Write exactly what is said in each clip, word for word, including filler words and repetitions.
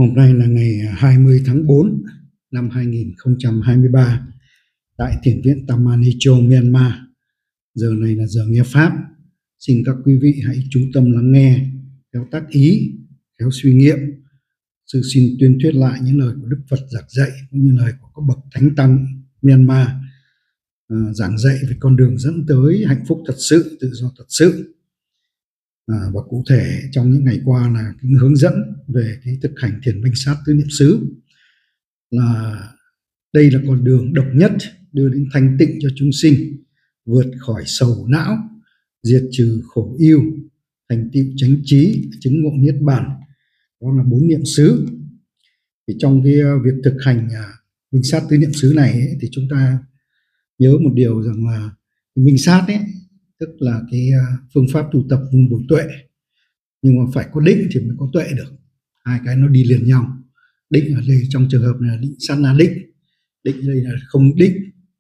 Hôm nay là ngày hai mươi tháng tư năm hai nghìn không trăm hai mươi ba tại Thiền viện Tamanicho, Myanmar. Giờ này là giờ nghe Pháp. Xin các quý vị hãy chú tâm lắng nghe, khéo tác ý, khéo suy nghiệm. Sư xin tuyên thuyết lại những lời của Đức Phật giảng dạy cũng như lời của các bậc thánh tăng Myanmar à, giảng dạy về con đường dẫn tới hạnh phúc thật sự, tự do thật sự. À, và cụ thể trong những ngày qua là cái hướng dẫn về cái thực hành thiền minh sát tứ niệm xứ, là đây là con đường độc nhất đưa đến thanh tịnh cho chúng sinh, vượt khỏi sầu não, diệt trừ khổ ưu, thành tựu chánh trí, chứng ngộ niết bàn. Đó là bốn niệm xứ. Thì trong cái việc thực hành minh sát tứ niệm xứ này ấy, thì chúng ta nhớ một điều rằng là minh sát ấy, tức là cái phương pháp tu tập vun bồi tuệ, nhưng mà phải có định thì mới có tuệ được. Hai cái nó đi liền nhau. Định ở đây trong trường hợp này là định sát na định, định đây là không định,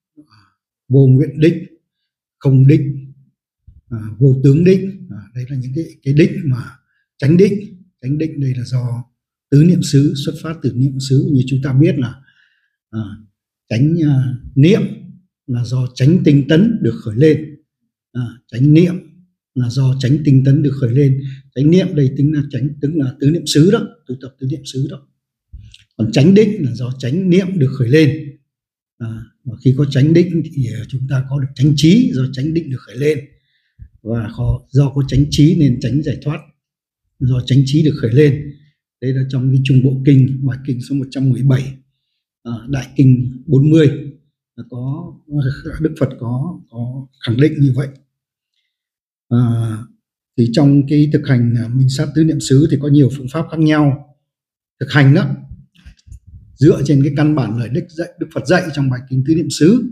vô nguyện định, không định, à, vô tướng định. À, đây là những cái cái định mà chánh định. Chánh định đây là do tứ niệm xứ, xuất phát từ niệm xứ. Như chúng ta biết là à, chánh à, niệm là do chánh tinh tấn được khởi lên. À, chánh niệm là do chánh tinh tấn được khởi lên. Chánh niệm đây tính là chánh, tức là tứ niệm xứ đó, tu tập tứ niệm xứ đó. Còn chánh định là do chánh niệm được khởi lên. À, và khi có chánh định thì chúng ta có được chánh trí, do chánh định được khởi lên. Và do có chánh trí nên chánh giải thoát, do chánh trí được khởi lên. Đây là trong cái Trung Bộ Kinh, bài kinh số một trăm mười bảy, à, Đại Kinh bốn mươi, có Đức Phật có, có khẳng định như vậy. À, thì trong cái thực hành minh sát tứ niệm xứ thì có nhiều phương pháp khác nhau thực hành đó, dựa trên cái căn bản lời Đức dạy, Đức Phật dạy trong bài kinh tứ niệm xứ,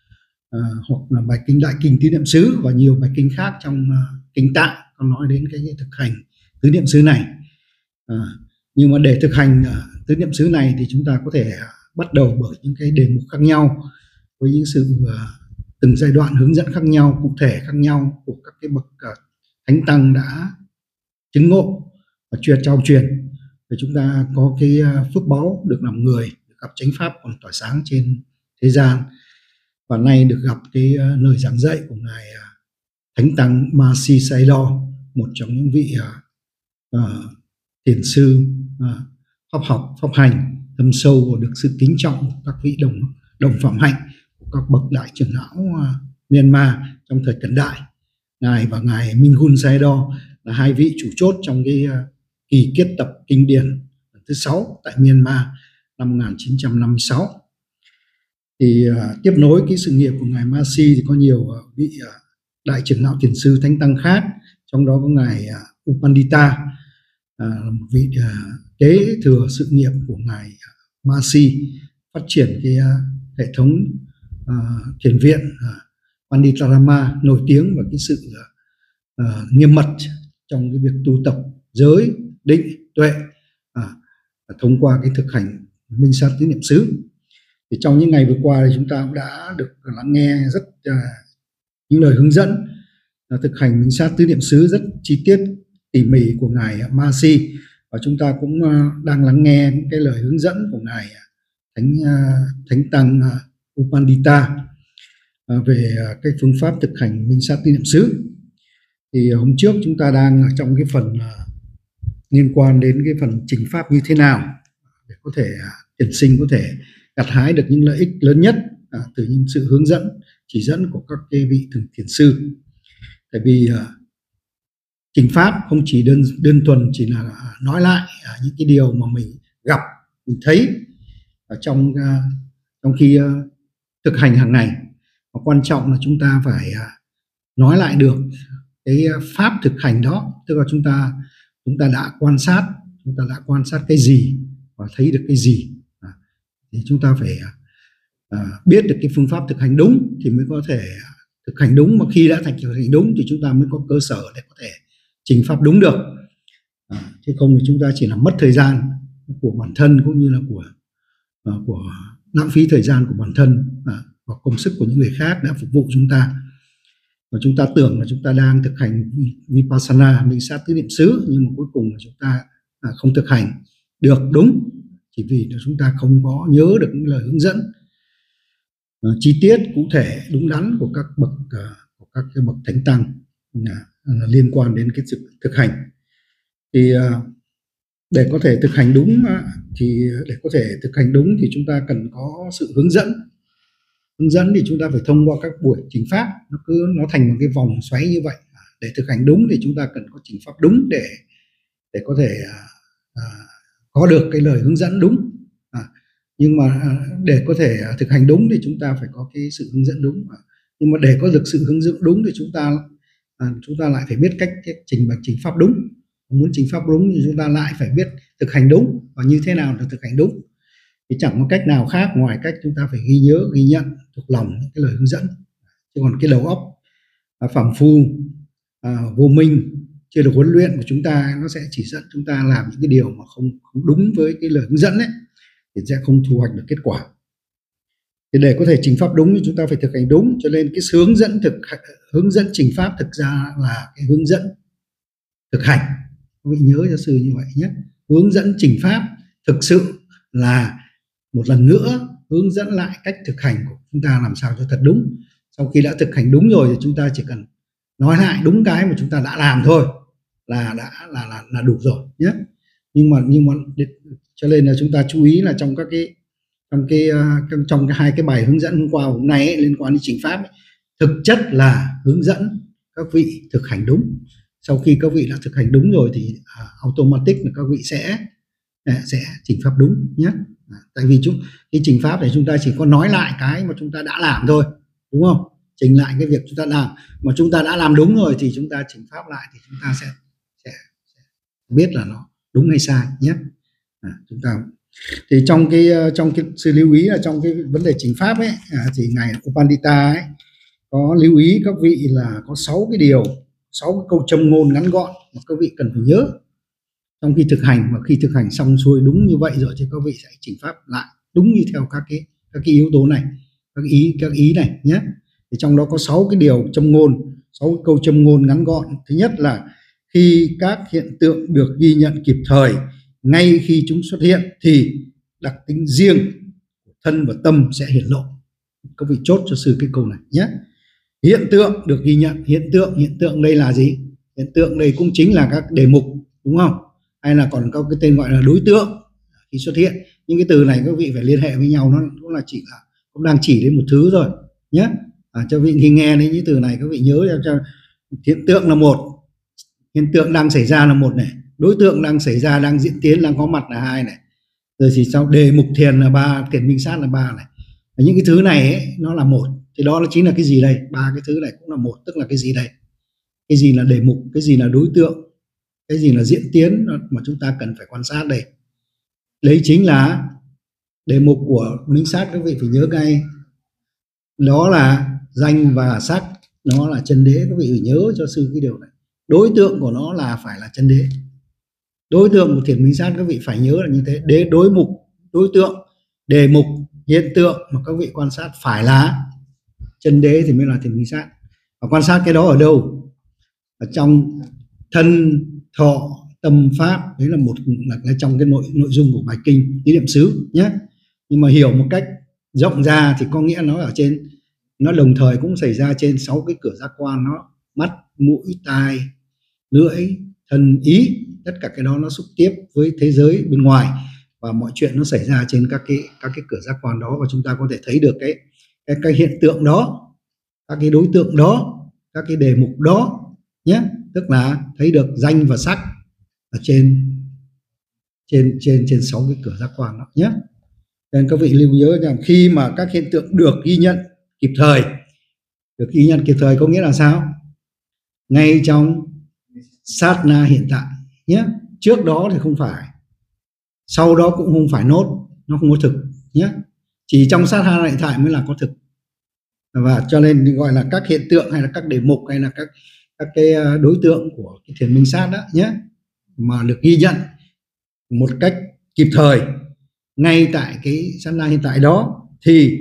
à, hoặc là bài kinh Đại Kinh tứ niệm xứ và nhiều bài kinh khác trong uh, kinh Tạng có nói đến cái thực hành tứ niệm xứ này. À, nhưng mà để thực hành uh, tứ niệm xứ này thì chúng ta có thể uh, bắt đầu bởi những cái đề mục khác nhau, với những sự uh, từng giai đoạn hướng dẫn khác nhau, cụ thể khác nhau của các cái bậc uh, thánh tăng đã chứng ngộ và truyền trao truyền, để chúng ta có cái uh, phước báu được làm người, được gặp chánh pháp còn tỏa sáng trên thế gian. Và nay được gặp cái uh, lời giảng dạy của ngài uh, thánh tăng Mahasi Sayadaw, một trong những vị uh, uh, thiền sư uh, pháp học, pháp hành thâm sâu và được sự kính trọng của các vị đồng đồng phạm hạnh, các bậc đại trưởng lão uh, Myanmar trong thời cận đại. Ngài và ngài Mingun Sayadaw là hai vị chủ chốt trong cái uh, kỳ kết tập kinh điển lần thứ sáu tại Myanmar năm một nghìn chín trăm năm mươi sáu. Thì uh, tiếp nối cái sự nghiệp của ngài Mahasi thì có nhiều uh, vị uh, đại trưởng lão thiền sư thánh tăng khác, trong đó có ngài uh, Upandita, uh, một vị uh, kế thừa sự nghiệp của ngài uh, Mahasi, phát triển cái uh, hệ thống uh, thiền viện uh, Panditarama nổi tiếng và cái sự uh, uh, nghiêm mật trong cái việc tu tập giới, định, tuệ uh, thông qua cái thực hành minh sát tứ niệm xứ. Thì trong những ngày vừa qua thì chúng ta cũng đã được lắng nghe rất uh, những lời hướng dẫn uh, thực hành minh sát tứ niệm xứ rất chi tiết tỉ mỉ của ngài Mahasi, và chúng ta cũng uh, đang lắng nghe những cái lời hướng dẫn của ngài thánh uh, thánh tăng uh, Upandita uh, về uh, cái phương pháp thực hành minh sát tứ niệm xứ. Thì uh, hôm trước chúng ta đang ở trong cái phần uh, liên quan đến cái phần trình pháp như thế nào để có thể uh, thiền sinh có thể gặt hái được những lợi ích lớn nhất à, từ những sự hướng dẫn, chỉ dẫn của các cái vị thường thiền sư. Tại vì uh, trình pháp không chỉ đơn đơn thuần chỉ là nói lại uh, những cái điều mà mình gặp, mình thấy ở trong uh, trong khi uh, thực hành hàng ngày, và quan trọng là chúng ta phải uh, nói lại được cái uh, pháp thực hành đó, tức là chúng ta chúng ta đã quan sát, chúng ta đã quan sát cái gì và thấy được cái gì. Thì chúng ta phải à, biết được cái phương pháp thực hành đúng thì mới có thể thực hành đúng, mà khi đã thành thực hành đúng thì chúng ta mới có cơ sở để có thể trình pháp đúng được. À, chứ không thì chúng ta chỉ làm mất thời gian của bản thân cũng như là của à, của lãng phí thời gian của bản thân à, và công sức của những người khác đã phục vụ chúng ta. Và chúng ta tưởng là chúng ta đang thực hành Vipassana, minh sát tứ niệm xứ, nhưng mà cuối cùng là chúng ta à, không thực hành, được đúng, chỉ vì là chúng ta không có nhớ được những lời hướng dẫn uh, chi tiết cụ thể đúng đắn của các bậc uh, của các cái bậc thánh tăng uh, uh, liên quan đến cái sự thực hành. Thì uh, để có thể thực hành đúng uh, thì để có thể thực hành đúng thì chúng ta cần có sự hướng dẫn. Hướng dẫn thì chúng ta phải thông qua các buổi trình pháp, nó cứ nó thành một cái vòng xoáy như vậy. Để thực hành đúng thì chúng ta cần có trình pháp đúng để để có thể à, à, có được cái lời hướng dẫn đúng. À, nhưng mà à, để có thể à, thực hành đúng thì chúng ta phải có cái sự hướng dẫn đúng. À, nhưng mà để có được sự hướng dẫn đúng thì chúng ta à, chúng ta lại phải biết cách, cách trình bày trình pháp đúng. Muốn trình pháp đúng thì chúng ta lại phải biết thực hành đúng, và như thế nào là thực hành đúng thì chẳng có cách nào khác ngoài cách chúng ta phải ghi nhớ, ghi nhận thuộc lòng những cái lời hướng dẫn. Chứ còn cái đầu óc à, phàm phu à, vô minh chưa được huấn luyện của chúng ta, nó sẽ chỉ dẫn chúng ta làm những cái điều mà không, không đúng với cái lời hướng dẫn ấy, thì sẽ không thu hoạch được kết quả. Thì để có thể trình pháp đúng thì chúng ta phải thực hành đúng, cho nên cái hướng dẫn thực hướng dẫn trình pháp thực ra là cái hướng dẫn thực hành. Quý vị nhớ cho sư như vậy nhé. Hướng dẫn trình pháp thực sự là một lần nữa hướng dẫn lại cách thực hành của chúng ta làm sao cho thật đúng. Sau khi đã thực hành đúng rồi thì chúng ta chỉ cần nói lại đúng cái mà chúng ta đã làm thôi là đã là là, là đủ rồi nhé. Nhưng mà nhưng mà cho nên là chúng ta chú ý là trong các cái trong cái uh, trong cái hai cái bài hướng dẫn hôm qua hôm nay ấy, liên quan đến trình pháp ấy, thực chất là hướng dẫn các vị thực hành đúng. Sau khi các vị đã thực hành đúng rồi thì uh, automatic là các vị sẽ sẽ trình pháp đúng nhé. Tại vì chúng cái trình pháp để chúng ta chỉ có nói lại cái mà chúng ta đã làm thôi, đúng không? Trình lại cái việc chúng ta làm mà chúng ta đã làm đúng rồi thì chúng ta trình pháp lại thì chúng ta sẽ sẽ, sẽ biết là nó đúng hay sai nhé. À, chúng ta thì trong cái trong cái sự lưu ý là trong cái vấn đề trình pháp ấy à, thì ngài Upandita ấy có lưu ý các vị là có sáu cái điều, sáu cái câu châm ngôn ngắn gọn mà các vị cần phải nhớ trong khi thực hành. Và khi thực hành xong xuôi đúng như vậy rồi thì các vị sẽ chỉnh pháp lại đúng như theo các cái các cái yếu tố này, các ý các ý này nhé. Thì trong đó có sáu cái điều châm ngôn, sáu cái câu châm ngôn ngắn gọn. Thứ nhất là khi các hiện tượng được ghi nhận kịp thời ngay khi chúng xuất hiện thì đặc tính riêng của thân và tâm sẽ hiển lộ. Các vị chốt cho sư cái câu này nhé. Hiện tượng được ghi nhận, hiện tượng hiện tượng đây là gì? Hiện tượng đây cũng chính là các đề mục, đúng không? Hay là còn có cái tên gọi là đối tượng khi xuất hiện. Những cái từ này các vị phải liên hệ với nhau, nó cũng là chỉ là cũng đang chỉ đến một thứ rồi nhé. À, cho vị khi nghe đến những từ này các vị nhớ cho hiện tượng là một, hiện tượng đang xảy ra là một này, đối tượng đang xảy ra, đang diễn tiến, đang có mặt là hai này, rồi thì sau đề mục thiền là ba, thiền minh sát là ba này. Và những cái thứ này ấy, nó là một, thì đó chính là cái gì đây? Ba cái thứ này cũng là một, tức là cái gì đây? Cái gì là đề mục, cái gì là đối tượng, cái gì là diễn tiến mà chúng ta cần phải quan sát đây? Đấy chính là đề mục của minh sát, các vị phải nhớ ngay. Đó là danh và sắc, nó là chân đế, các vị phải nhớ cho sư cái điều này. Đối tượng của nó là phải là chân đế. Đối tượng của thiền minh sát các vị phải nhớ là như thế. Đế đối mục, đối tượng, đề mục, hiện tượng mà các vị quan sát phải là chân đế thì mới là thiền minh sát. Và quan sát cái đó ở đâu? Ở trong thân, thọ, tâm, pháp. Đấy là một là trong cái nội nội dung của bài kinh Tứ Niệm xứ nhé. Nhưng mà hiểu một cách rộng ra thì có nghĩa nó ở trên, nó đồng thời cũng xảy ra trên sáu cái cửa giác quan, nó mắt, mũi, tai, lưỡi, thân, ý. Tất cả cái đó nó xúc tiếp với thế giới bên ngoài, và mọi chuyện nó xảy ra trên các cái các cái cửa giác quan đó, và chúng ta có thể thấy được cái cái, cái hiện tượng đó, các cái đối tượng đó, các cái đề mục đó nhé. Tức là thấy được danh và sắc ở trên trên trên trên sáu cái cửa giác quan đó nhé. Nên các vị lưu nhớ rằng khi mà các hiện tượng được ghi nhận kịp thời, được ghi nhận kịp thời có nghĩa là sao? Ngay trong sát na hiện tại nhé. Trước đó thì không phải, sau đó cũng không phải nốt, nó không có thực nhé. Chỉ trong sát na hiện tại mới là có thực. Và cho nên gọi là các hiện tượng hay là các đề mục hay là các các cái đối tượng của cái thiền minh sát đó nhé, mà được ghi nhận một cách kịp thời ngay tại cái sát na hiện tại đó thì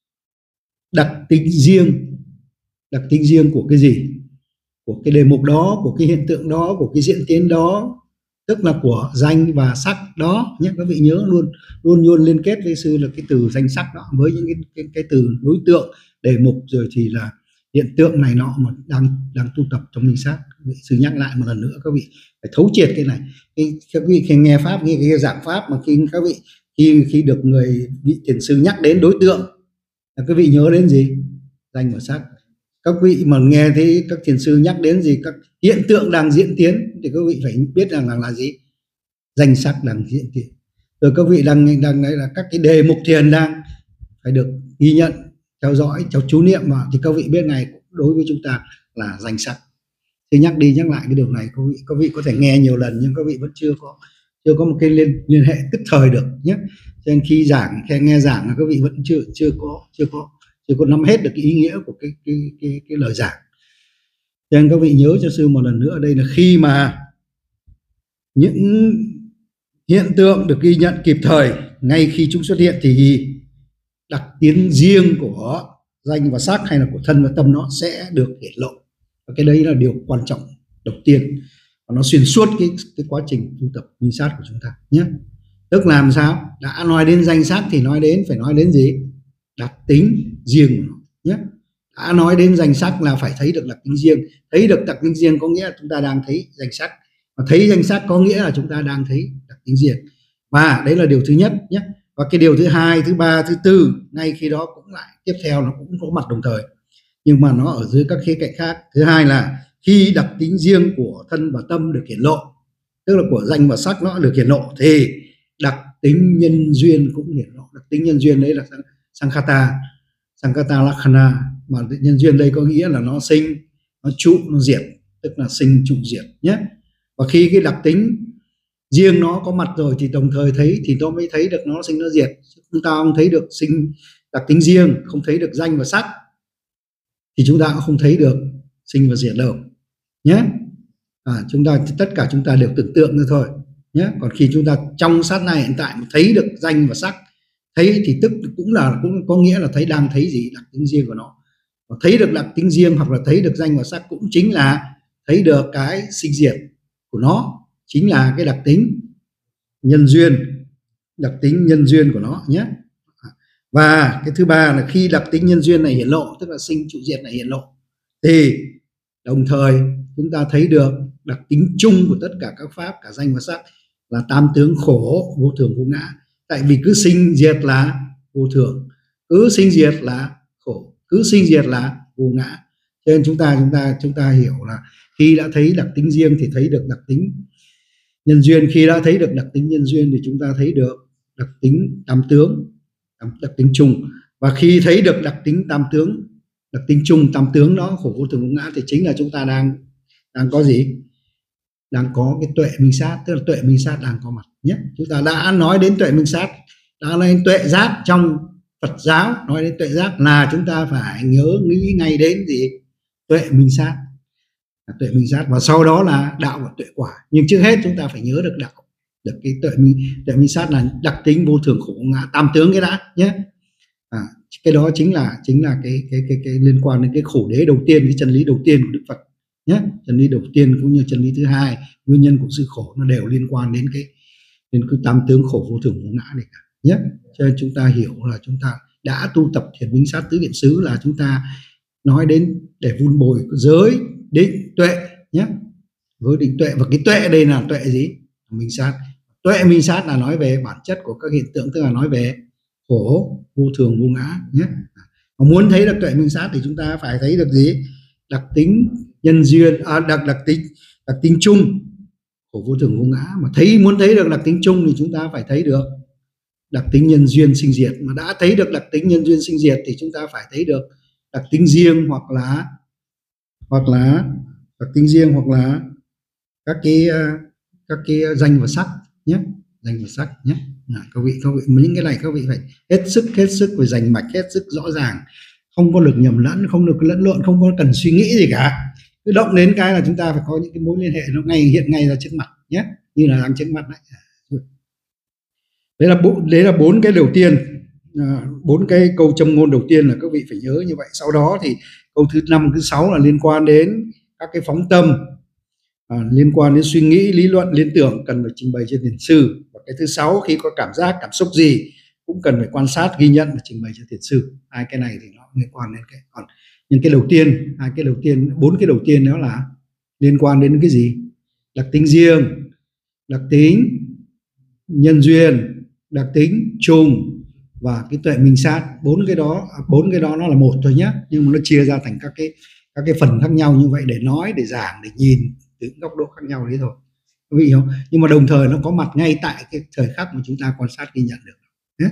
đặc tính riêng, đặc tính riêng của cái gì? Của cái đề mục đó, của cái hiện tượng đó, của cái diễn tiến đó, tức là của danh và sắc đó nhé. Các vị nhớ luôn luôn luôn liên kết với sư là cái từ danh sắc đó với những cái, cái, cái từ đối tượng, đề mục, rồi thì là hiện tượng này nọ mà đang đang tu tập trong minh sát. Sư nhắc lại một lần nữa, các vị phải thấu triệt cái này. Khi, các vị khi nghe pháp, nghe cái giảng pháp mà khi các vị khi khi được người vị thiền sư nhắc đến đối tượng là các vị nhớ đến gì? Danh và sắc. Các vị mà nghe thấy các thiền sư nhắc đến gì, các hiện tượng đang diễn tiến thì các vị phải biết rằng là, là gì? Danh sắc đang diễn tiến. Rồi các vị đang đang nói là các cái đề mục thiền đang phải được ghi nhận, theo dõi, cháu chú niệm vào thì các vị biết ngay đối với chúng ta là danh sắc. Thì nhắc đi nhắc lại cái điều này, các vị các vị có thể nghe nhiều lần nhưng các vị vẫn chưa có chưa có một cái liên liên hệ tức thời được nhé. Cho nên khi giảng, khi nghe giảng là các vị vẫn chưa chưa có chưa có chưa có nắm hết được cái ý nghĩa của cái cái cái, cái lời giảng. Cho nên các vị nhớ cho sư một lần nữa, đây là khi mà những hiện tượng được ghi nhận kịp thời ngay khi chúng xuất hiện thì đặc tính riêng của danh và sắc hay là của thân và tâm nó sẽ được hiển lộ. Và cái đấy là điều quan trọng đầu tiên, và nó xuyên suốt cái cái quá trình tu tập minh sát của chúng ta nhé. Tức làm sao? Đã nói đến danh sắc thì nói đến phải nói đến gì? Đặc tính riêng của nó nhé. Đã nói đến danh sắc là phải thấy được đặc tính riêng. Thấy được đặc tính riêng có nghĩa là chúng ta đang thấy danh sắc, và thấy danh sắc có nghĩa là chúng ta đang thấy đặc tính riêng. Và đấy là điều thứ nhất nhé. Và cái điều thứ hai, thứ ba, thứ tư ngay khi đó cũng lại tiếp theo nó cũng có mặt đồng thời, nhưng mà nó ở dưới các khía cạnh khác. Thứ hai là khi đặc tính riêng của thân và tâm được hiển lộ, tức là của danh và sắc nó được hiển lộ, thì đặc tính nhân duyên cũng hiển lộ. Đặc tính nhân duyên đấy là Sankhata, Sankhata Lakkhana, mà nhân duyên đây có nghĩa là nó sinh, nó trụ, nó diệt, tức là sinh trụ diệt nhé. Và khi cái đặc tính riêng nó có mặt rồi thì đồng thời thấy thì tôi mới thấy được nó sinh nó diệt. Chúng ta không thấy được sinh đặc tính riêng, không thấy được danh và sắc thì chúng ta cũng không thấy được sinh và diệt đâu nhé. À, chúng ta tất cả chúng ta đều tưởng tượng nữa thôi nhé. Còn khi chúng ta trong sát na hiện tại mà thấy được danh và sắc, thấy thì tức cũng là cũng có nghĩa là thấy đang thấy gì? Đặc tính riêng của nó. Và thấy được đặc tính riêng hoặc là thấy được danh và sắc cũng chính là thấy được cái sinh diệt của nó, chính là cái đặc tính nhân duyên, đặc tính nhân duyên của nó nhé. Và cái thứ ba là khi đặc tính nhân duyên này hiển lộ, tức là sinh trụ diệt này hiển lộ, thì đồng thời chúng ta thấy được đặc tính chung của tất cả các pháp, cả danh và sắc, là tam tướng khổ, vô thường, vô ngã. Tại vì cứ sinh diệt là vô thường, cứ sinh diệt là khổ, cứ sinh diệt là vô ngã. Cho nên chúng ta chúng ta chúng ta hiểu là khi đã thấy đặc tính riêng thì thấy được đặc tính nhân duyên, khi đã thấy được đặc tính nhân duyên thì chúng ta thấy được đặc tính tam tướng, đặc tính chung. Và khi thấy được đặc tính tam tướng, đặc tính chung tam tướng đó, khổ, vô thường, vô ngã, thì chính là chúng ta đang đang có gì? Đang có cái tuệ minh sát, tức là tuệ minh sát đang có mặt nhé. Chúng ta đã nói đến tuệ minh sát, đã nói đến tuệ giác trong Phật giáo, nói đến tuệ giác là chúng ta phải nhớ nghĩ ngay đến gì? Tuệ minh sát, tuệ minh sát, và sau đó là đạo và tuệ quả. Nhưng trước hết chúng ta phải nhớ được đạo, được cái tuệ minh tuệ minh sát là đặc tính vô thường, khổ, vô ngã, tam tướng cái đã nhé. À, cái đó chính là chính là cái cái cái cái liên quan đến cái khổ đế đầu tiên, cái chân lý đầu tiên của Đức Phật nhé. Chân lý đầu tiên cũng như chân lý thứ hai, nguyên nhân của sự khổ, nó đều liên quan đến cái đến cái tam tướng khổ, vô thường, vô ngã này cả nhé. Cho nên chúng ta hiểu là chúng ta đã tu tập thiền minh sát tứ niệm xứ là chúng ta nói đến để vun bồi giới định tuệ nhé. Với định tuệ, và cái tuệ đây là tuệ gì? Minh sát. Tuệ minh sát là nói về bản chất của các hiện tượng, tức là nói về khổ, vô thường, vô ngã nhé. Mà muốn thấy được tuệ minh sát thì chúng ta phải thấy được gì? Đặc tính nhân duyên, à, đặc đặc tính đặc tính chung của vô thường, vô ngã. Mà thấy muốn thấy được đặc tính chung thì chúng ta phải thấy được đặc tính nhân duyên sinh diệt. Mà đã thấy được đặc tính nhân duyên sinh diệt thì chúng ta phải thấy được đặc tính riêng, hoặc là hoặc là đặc tính riêng hoặc là các cái các cái danh và sắc nhé, danh và sắc nhé. À, các vị các vị những cái này các vị phải hết sức hết sức phải dành mạch, hết sức rõ ràng, không có được nhầm lẫn, không được lẫn lộn, không có cần suy nghĩ gì cả. Cứ động đến cái là chúng ta phải có những cái mối liên hệ nó ngay hiện ngay ra trước mặt nhé, như là đang trước mặt đấy. Đấy là bốn đấy là bốn cái đầu tiên, bốn à, cái câu châm ngôn đầu tiên là các vị phải nhớ như vậy. Sau đó thì câu thứ năm, thứ sáu là liên quan đến các cái phóng tâm, À, liên quan đến suy nghĩ, lý luận, liên tưởng cần phải trình bày cho thiền sư. Và cái thứ sáu, khi có cảm giác, cảm xúc gì cũng cần phải quan sát, ghi nhận và trình bày cho thiền sư. Hai cái này thì nó liên quan đến cái, còn những cái đầu tiên, hai cái đầu tiên, bốn cái đầu tiên đó là liên quan đến cái gì? Đặc tính riêng, đặc tính nhân duyên, đặc tính chung và cái tuệ minh sát. Bốn cái đó, bốn cái đó nó là một thôi nhé, nhưng mà nó chia ra thành các cái các cái phần khác nhau như vậy để nói, để giảng, để nhìn từ góc độ khác nhau đấy thôi, quý vị không? Nhưng mà đồng thời nó có mặt ngay tại cái thời khắc mà chúng ta quan sát, ghi nhận được.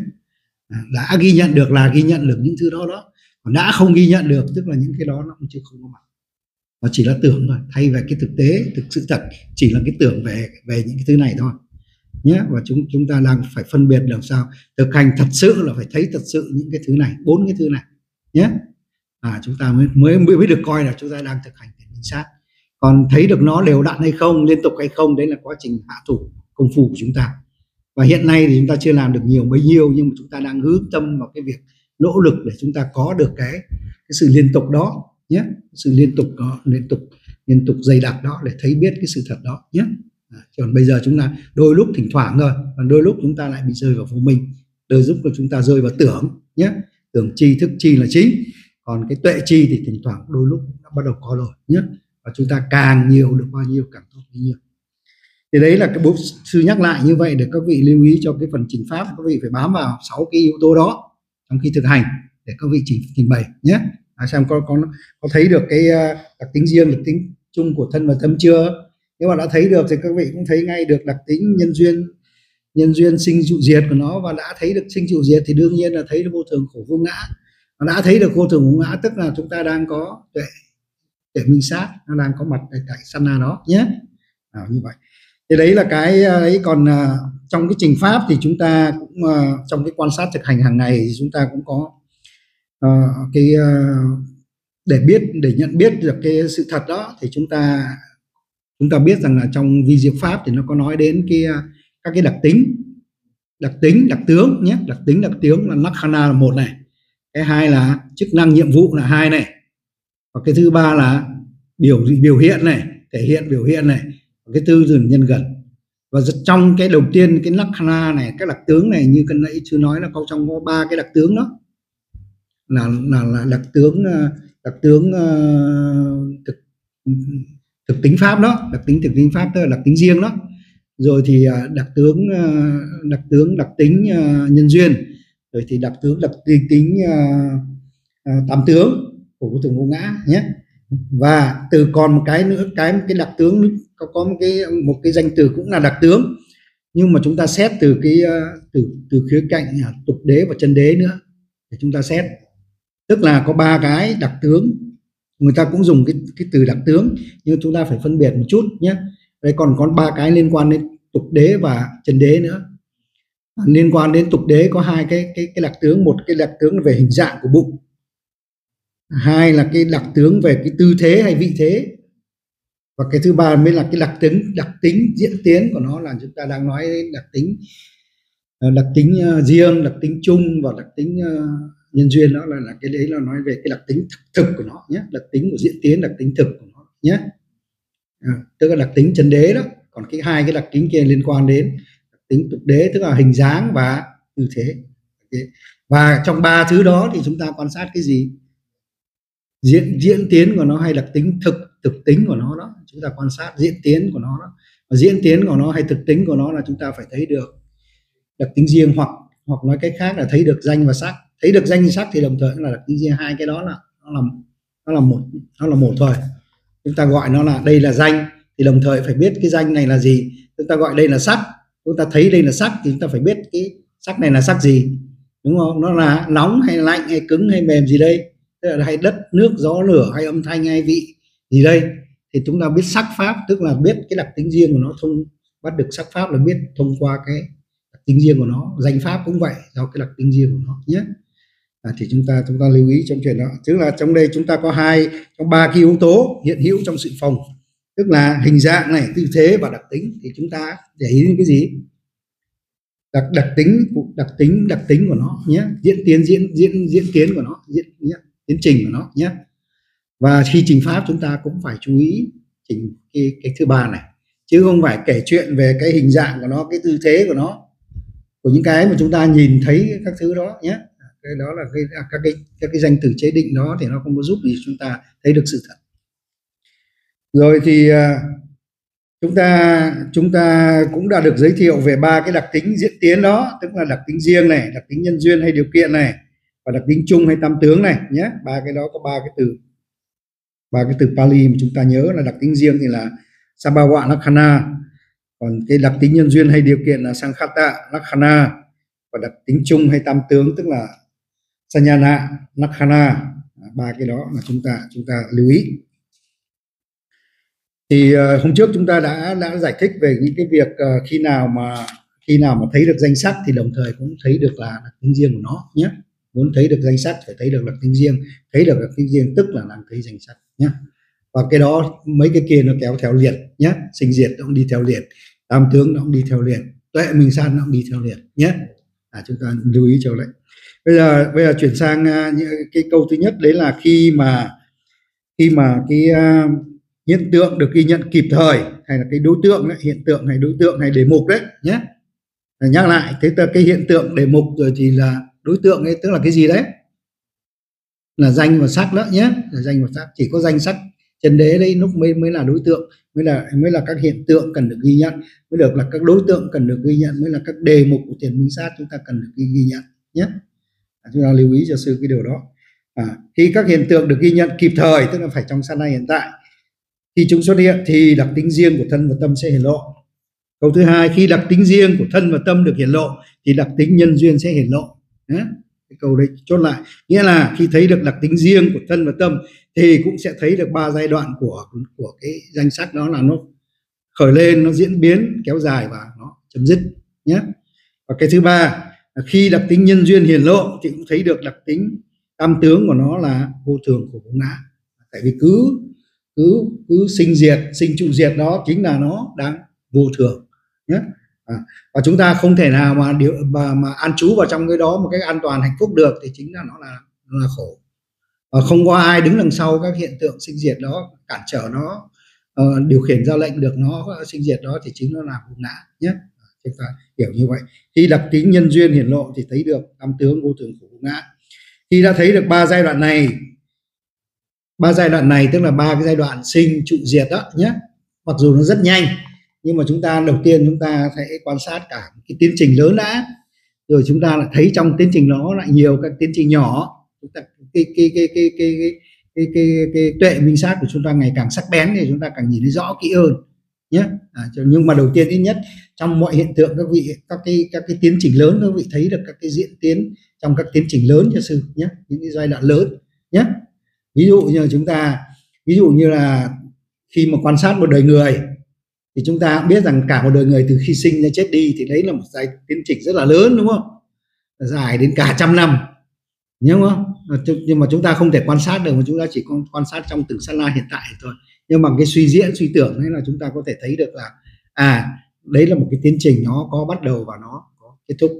Đã ghi nhận được là ghi nhận được những thứ đó đó, còn đã không ghi nhận được tức là những cái đó nó cũng chưa không có mặt, nó chỉ là tưởng thôi, thay về cái thực tế, thực sự thật chỉ là cái tưởng về về những cái thứ này thôi nhé. Và chúng chúng ta đang phải phân biệt làm sao thực hành thật sự là phải thấy thật sự những cái thứ này, bốn cái thứ này nhé. À, chúng ta mới mới mới được coi là chúng ta đang thực hành thiền minh sát. Còn thấy được nó đều đặn hay không, liên tục hay không, đấy là quá trình hạ thủ công phu của chúng ta. Và hiện nay thì chúng ta chưa làm được nhiều bấy nhiêu, nhưng mà chúng ta đang hướng tâm vào cái việc nỗ lực để chúng ta có được cái, cái sự liên tục đó nhé, sự liên tục đó, liên tục liên tục dày đặc đó để thấy biết cái sự thật đó nhé. À, còn bây giờ chúng ta đôi lúc thỉnh thoảng thôi, còn đôi lúc chúng ta lại bị rơi vào vô minh, đôi lúc chúng ta rơi vào tưởng nhé, tưởng chi thức chi là chính, còn cái tuệ chi thì thỉnh thoảng đôi lúc đã bắt đầu có rồi nhé. Và chúng ta càng nhiều được bao nhiêu càng tốt bấy nhiêu. Thì đấy là cái bố sư nhắc lại như vậy để các vị lưu ý cho cái phần trình pháp, các vị phải bám vào sáu cái yếu tố đó trong khi thực hành để các vị trình trình bày nhé. À, xem có có có thấy được cái đặc tính riêng, đặc tính chung của thân và tâm chưa? Nếu mà đã thấy được thì các vị cũng thấy ngay được đặc tính nhân duyên, nhân duyên sinh trụ diệt của nó, và đã thấy được sinh trụ diệt thì đương nhiên là thấy được vô thường khổ vô ngã. Và đã thấy được vô thường vô ngã tức là chúng ta đang có tuệ tuệ minh sát, nó đang có mặt tại sát na đó nhé. À, như vậy thì đấy là cái ấy. Còn uh, trong cái trình pháp thì chúng ta cũng uh, trong cái quan sát thực hành hàng ngày thì chúng ta cũng có uh, cái uh, để biết, để nhận biết được cái sự thật đó thì chúng ta chúng ta biết rằng là trong vi diệu pháp thì nó có nói đến cái các cái đặc tính đặc tính đặc tướng nhé. Đặc tính đặc tướng là lakkhana là một này, cái hai là chức năng nhiệm vụ là hai này, và cái thứ ba là biểu biểu hiện này, thể hiện biểu hiện này, và cái tư là nhân gần. Và trong cái đầu tiên cái lakkhana này, cái đặc tướng này như cân nãy chưa nói là có trong có ba cái đặc tướng đó là là, là đặc tướng đặc tướng uh, thực thực tính pháp đó, đặc tính thực tính pháp tức là đặc tính riêng đó. Rồi thì uh, đặc tướng uh, đặc tướng đặc tính uh, nhân duyên, rồi thì đặc tướng đặc tính, tính uh, uh, tam tướng của vô thường vô ngã nhé. Và từ còn một cái nữa, cái cái đặc tướng có có một cái một cái danh từ cũng là đặc tướng, nhưng mà chúng ta xét từ cái uh, từ từ khía cạnh uh, tục đế và chân đế nữa để chúng ta xét, tức là có ba cái đặc tướng. Người ta cũng dùng cái cái từ đặc tướng nhưng chúng ta phải phân biệt một chút nhé. Đây còn có ba cái liên quan đến tục đế và chân đế nữa. Liên quan đến tục đế có hai cái cái cái đặc tướng, một cái đặc tướng về hình dạng của bụng, hai là cái đặc tướng về cái tư thế hay vị thế, và cái thứ ba mới là cái đặc tính đặc tính diễn tiến của nó, là chúng ta đang nói đến đặc tính đặc tính uh, riêng, đặc tính chung và đặc tính uh, nhân duyên. Đó là, là cái đấy là nói về cái đặc tính thực, thực của nó nhé, đặc tính của diễn tiến, đặc tính thực của nó nhé, à, tức là đặc tính chân đế đó. Còn cái hai cái đặc tính kia liên quan đến đặc tính tục đế, tức là hình dáng và tư thế. Okay. Và trong ba thứ đó thì chúng ta quan sát cái gì? Diễn diễn tiến của nó hay đặc tính thực thực tính của nó đó, chúng ta quan sát diễn tiến của nó đó. Và diễn tiến của nó hay thực tính của nó là chúng ta phải thấy được đặc tính riêng, hoặc hoặc nói cách khác là thấy được danh và sắc. Thấy được danh và sắc thì đồng thời là đặc tính riêng, hai cái đó là nó là nó là một nó là một thôi. Chúng ta gọi nó là đây là danh thì đồng thời phải biết cái danh này là gì. Chúng ta gọi đây là sắc, chúng ta thấy đây là sắc thì chúng ta phải biết cái sắc này là sắc gì, đúng không? Nó là nóng hay lạnh hay cứng hay mềm gì đây, tức là hay đất nước gió lửa hay âm thanh hay vị gì đây, thì chúng ta biết sắc pháp, tức là biết cái đặc tính riêng của nó. Thông bắt được sắc pháp là biết thông qua cái đặc tính riêng của nó. Danh pháp cũng vậy, do cái đặc tính riêng của nó nhé. À, thì chúng ta chúng ta lưu ý trong chuyện đó, tức là trong đây chúng ta có hai trong ba cái yếu tố hiện hữu trong sự phòng, tức là hình dạng này, tư thế và đặc tính. Thì chúng ta để ý đến cái gì? đặc đặc tính đặc tính đặc tính của nó nhé, diễn tiến diễn diễn diễn tiến của nó, diễn nhé, tiến trình của nó nhé. Và khi trình pháp chúng ta cũng phải chú ý chỉnh cái, cái thứ ba này, chứ không phải kể chuyện về cái hình dạng của nó, cái tư thế của nó, của những cái mà chúng ta nhìn thấy các thứ đó nhé. Cái đó là cái các cái các cái danh từ chế định đó thì nó không có giúp gì chúng ta thấy được sự thật. Rồi thì uh, chúng ta chúng ta cũng đã được giới thiệu về ba cái đặc tính diễn tiến đó, tức là đặc tính riêng này, đặc tính nhân duyên hay điều kiện này, và đặc tính chung hay tam tướng này nhé. Ba cái đó có ba cái từ, ba cái từ Pali mà chúng ta nhớ là đặc tính riêng thì là Sabhawa Lakkhana, còn cái đặc tính nhân duyên hay điều kiện là Sankhata Lakkhana, và đặc tính chung hay tam tướng tức là Sannyana Lakkhana. Ba cái đó là chúng ta chúng ta lưu ý. Thì uh, hôm trước chúng ta đã đã giải thích về những cái việc uh, khi nào mà khi nào mà thấy được danh sắc thì đồng thời cũng thấy được là đặc tính riêng của nó nhé. Muốn thấy được danh sắc phải thấy được đặc tính riêng, thấy được đặc tính riêng tức là đang thấy danh sắc nhé. Và cái đó mấy cái kia nó kéo theo liền nhé, sinh diệt nó cũng đi theo liền, tam tướng nó cũng đi theo liền, tuệ minh sát nó cũng đi theo liền nhé. À, chúng ta lưu ý cho đấy. Bây giờ bây giờ chuyển sang uh, cái câu thứ nhất, đấy là khi mà khi mà cái uh, hiện tượng được ghi nhận kịp thời, hay là cái đối tượng đấy, hiện tượng hay đối tượng hay đề mục đấy nhé. Nhắc lại, thế là cái hiện tượng đề mục rồi thì là đối tượng ấy, tức là cái gì đấy, là danh và sắc đó nhé, là danh và sắc. Chỉ có danh sắc chân đế đấy lúc mới mới là đối tượng, mới là mới là các hiện tượng cần được ghi nhận, mới được là các đối tượng cần được ghi nhận, mới là các đề mục của thiền minh sát chúng ta cần được ghi, ghi nhận nhé. À, chúng ta lưu ý cho sư cái điều đó. À, khi các hiện tượng được ghi nhận kịp thời, tức là phải trong sát na hiện tại, khi chúng xuất hiện thì đặc tính riêng của thân và tâm sẽ hiển lộ. Câu thứ hai, khi đặc tính riêng của thân và tâm được hiển lộ thì đặc tính nhân duyên sẽ hiển lộ. Đấy, cái câu đấy chốt lại, nghĩa là khi thấy được đặc tính riêng của thân và tâm thì cũng sẽ thấy được ba giai đoạn của của cái danh sắc đó, là nó khởi lên, nó diễn biến, kéo dài và nó chấm dứt nhé. Và cái thứ ba, khi đặc tính nhân duyên hiển lộ thì cũng thấy được đặc tính tam tướng của nó là vô thường của vô ngã. Tại vì cứ cứ cứ sinh diệt, sinh trụ diệt đó chính là nó đang vô thường nhé. À, và chúng ta không thể nào mà điều mà, mà an trú vào trong cái đó một cách an toàn hạnh phúc được, thì chính là nó là nó là khổ. Và không có ai đứng đằng sau các hiện tượng sinh diệt đó, cản trở nó, uh, điều khiển ra lệnh được nó sinh diệt đó, thì chính nó là vô ngã nhé. Chúng ta hiểu như vậy. Khi đặc tính nhân duyên hiển lộ thì thấy được tam tướng vô thường của vô ngã. Khi đã thấy được ba giai đoạn này, ba giai đoạn này tức là ba cái giai đoạn sinh trụ diệt đó nhé. Mặc dù nó rất nhanh, nhưng mà chúng ta đầu tiên chúng ta sẽ quan sát cả cái tiến trình lớn đã, rồi chúng ta lại thấy trong tiến trình nó lại nhiều các tiến trình nhỏ. Chúng ta cái cái cái cái cái cái cái, cái, cái tuệ minh sát của chúng ta ngày càng sắc bén thì chúng ta càng nhìn thấy rõ kỹ hơn nhé. À, nhưng mà đầu tiên ít nhất trong mọi hiện tượng các vị các cái các cái tiến trình lớn, các vị thấy được các cái diễn tiến trong các tiến trình lớn cho sư nhé, những cái giai đoạn lớn nhé. Ví dụ như chúng ta ví dụ như là khi mà quan sát một đời người thì chúng ta biết rằng cả một đời người từ khi sinh đến chết đi thì đấy là một giai tiến trình rất là lớn, đúng không? Dài đến cả trăm năm, đúng không? Nhưng mà chúng ta không thể quan sát được, mà chúng ta chỉ còn quan sát trong từng sát na hiện tại thôi. Nhưng bằng cái suy diễn, suy tưởng ấy là chúng ta có thể thấy được là à đấy là một cái tiến trình nó có bắt đầu và nó có kết thúc.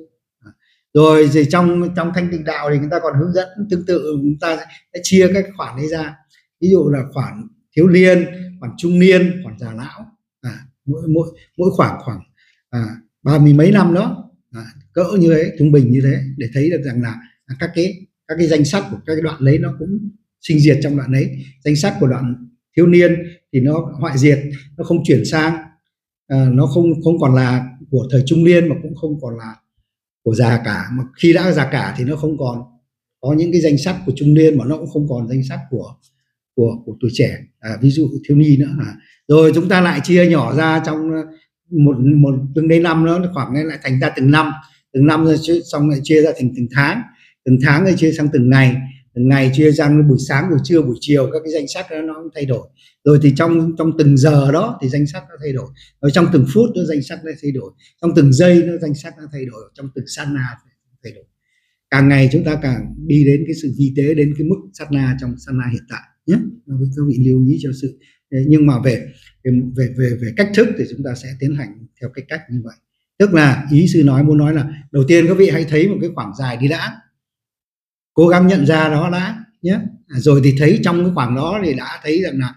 Rồi thì trong trong thanh tịnh đạo thì người ta còn hướng dẫn tương tự, chúng ta sẽ chia các khoản ấy ra. Ví dụ là khoản thiếu niên, khoản trung niên, khoản già lão. À, mỗi mỗi mỗi khoảng khoảng à, ba mươi mấy năm đó, à, cỡ như thế, trung bình như thế, để thấy được rằng là các cái các cái danh sắc của các cái đoạn đấy nó cũng sinh diệt trong đoạn đấy. Danh sắc của đoạn thiếu niên thì nó hoại diệt, nó không chuyển sang, à, nó không không còn là của thời trung niên, mà cũng không còn là của già cả. Mà khi đã già cả thì nó không còn có những cái danh sắc của trung niên, mà nó cũng không còn danh sắc của của của tuổi trẻ, à, ví dụ thiếu nhi nữa. À. Rồi chúng ta lại chia nhỏ ra trong một một từng đây năm nữa, khoảng này lại thành ra từng năm, từng năm rồi xong lại chia ra thành từng tháng, từng tháng rồi chia sang từng ngày, từng ngày chia sang buổi sáng, buổi trưa, buổi chiều, các cái danh sắc đó nó cũng thay đổi. Rồi thì trong trong từng giờ đó thì danh sắc nó thay đổi, rồi trong từng phút nó danh sắc nó thay đổi, trong từng giây nó danh sắc nó thay đổi, trong từng sát na thay đổi. Càng ngày chúng ta càng đi đến cái sự vi tế, đến cái mức sát na trong sát na hiện tại nhé. Các vị lưu ý cho sự. Nhưng mà về về về về cách thức thì chúng ta sẽ tiến hành theo cái cách như vậy. Tức là ý sư nói muốn nói là đầu tiên các vị hãy thấy một cái khoảng dài đi đã, cố gắng nhận ra đó đã nhé. Rồi thì thấy trong cái khoảng đó thì đã thấy rằng là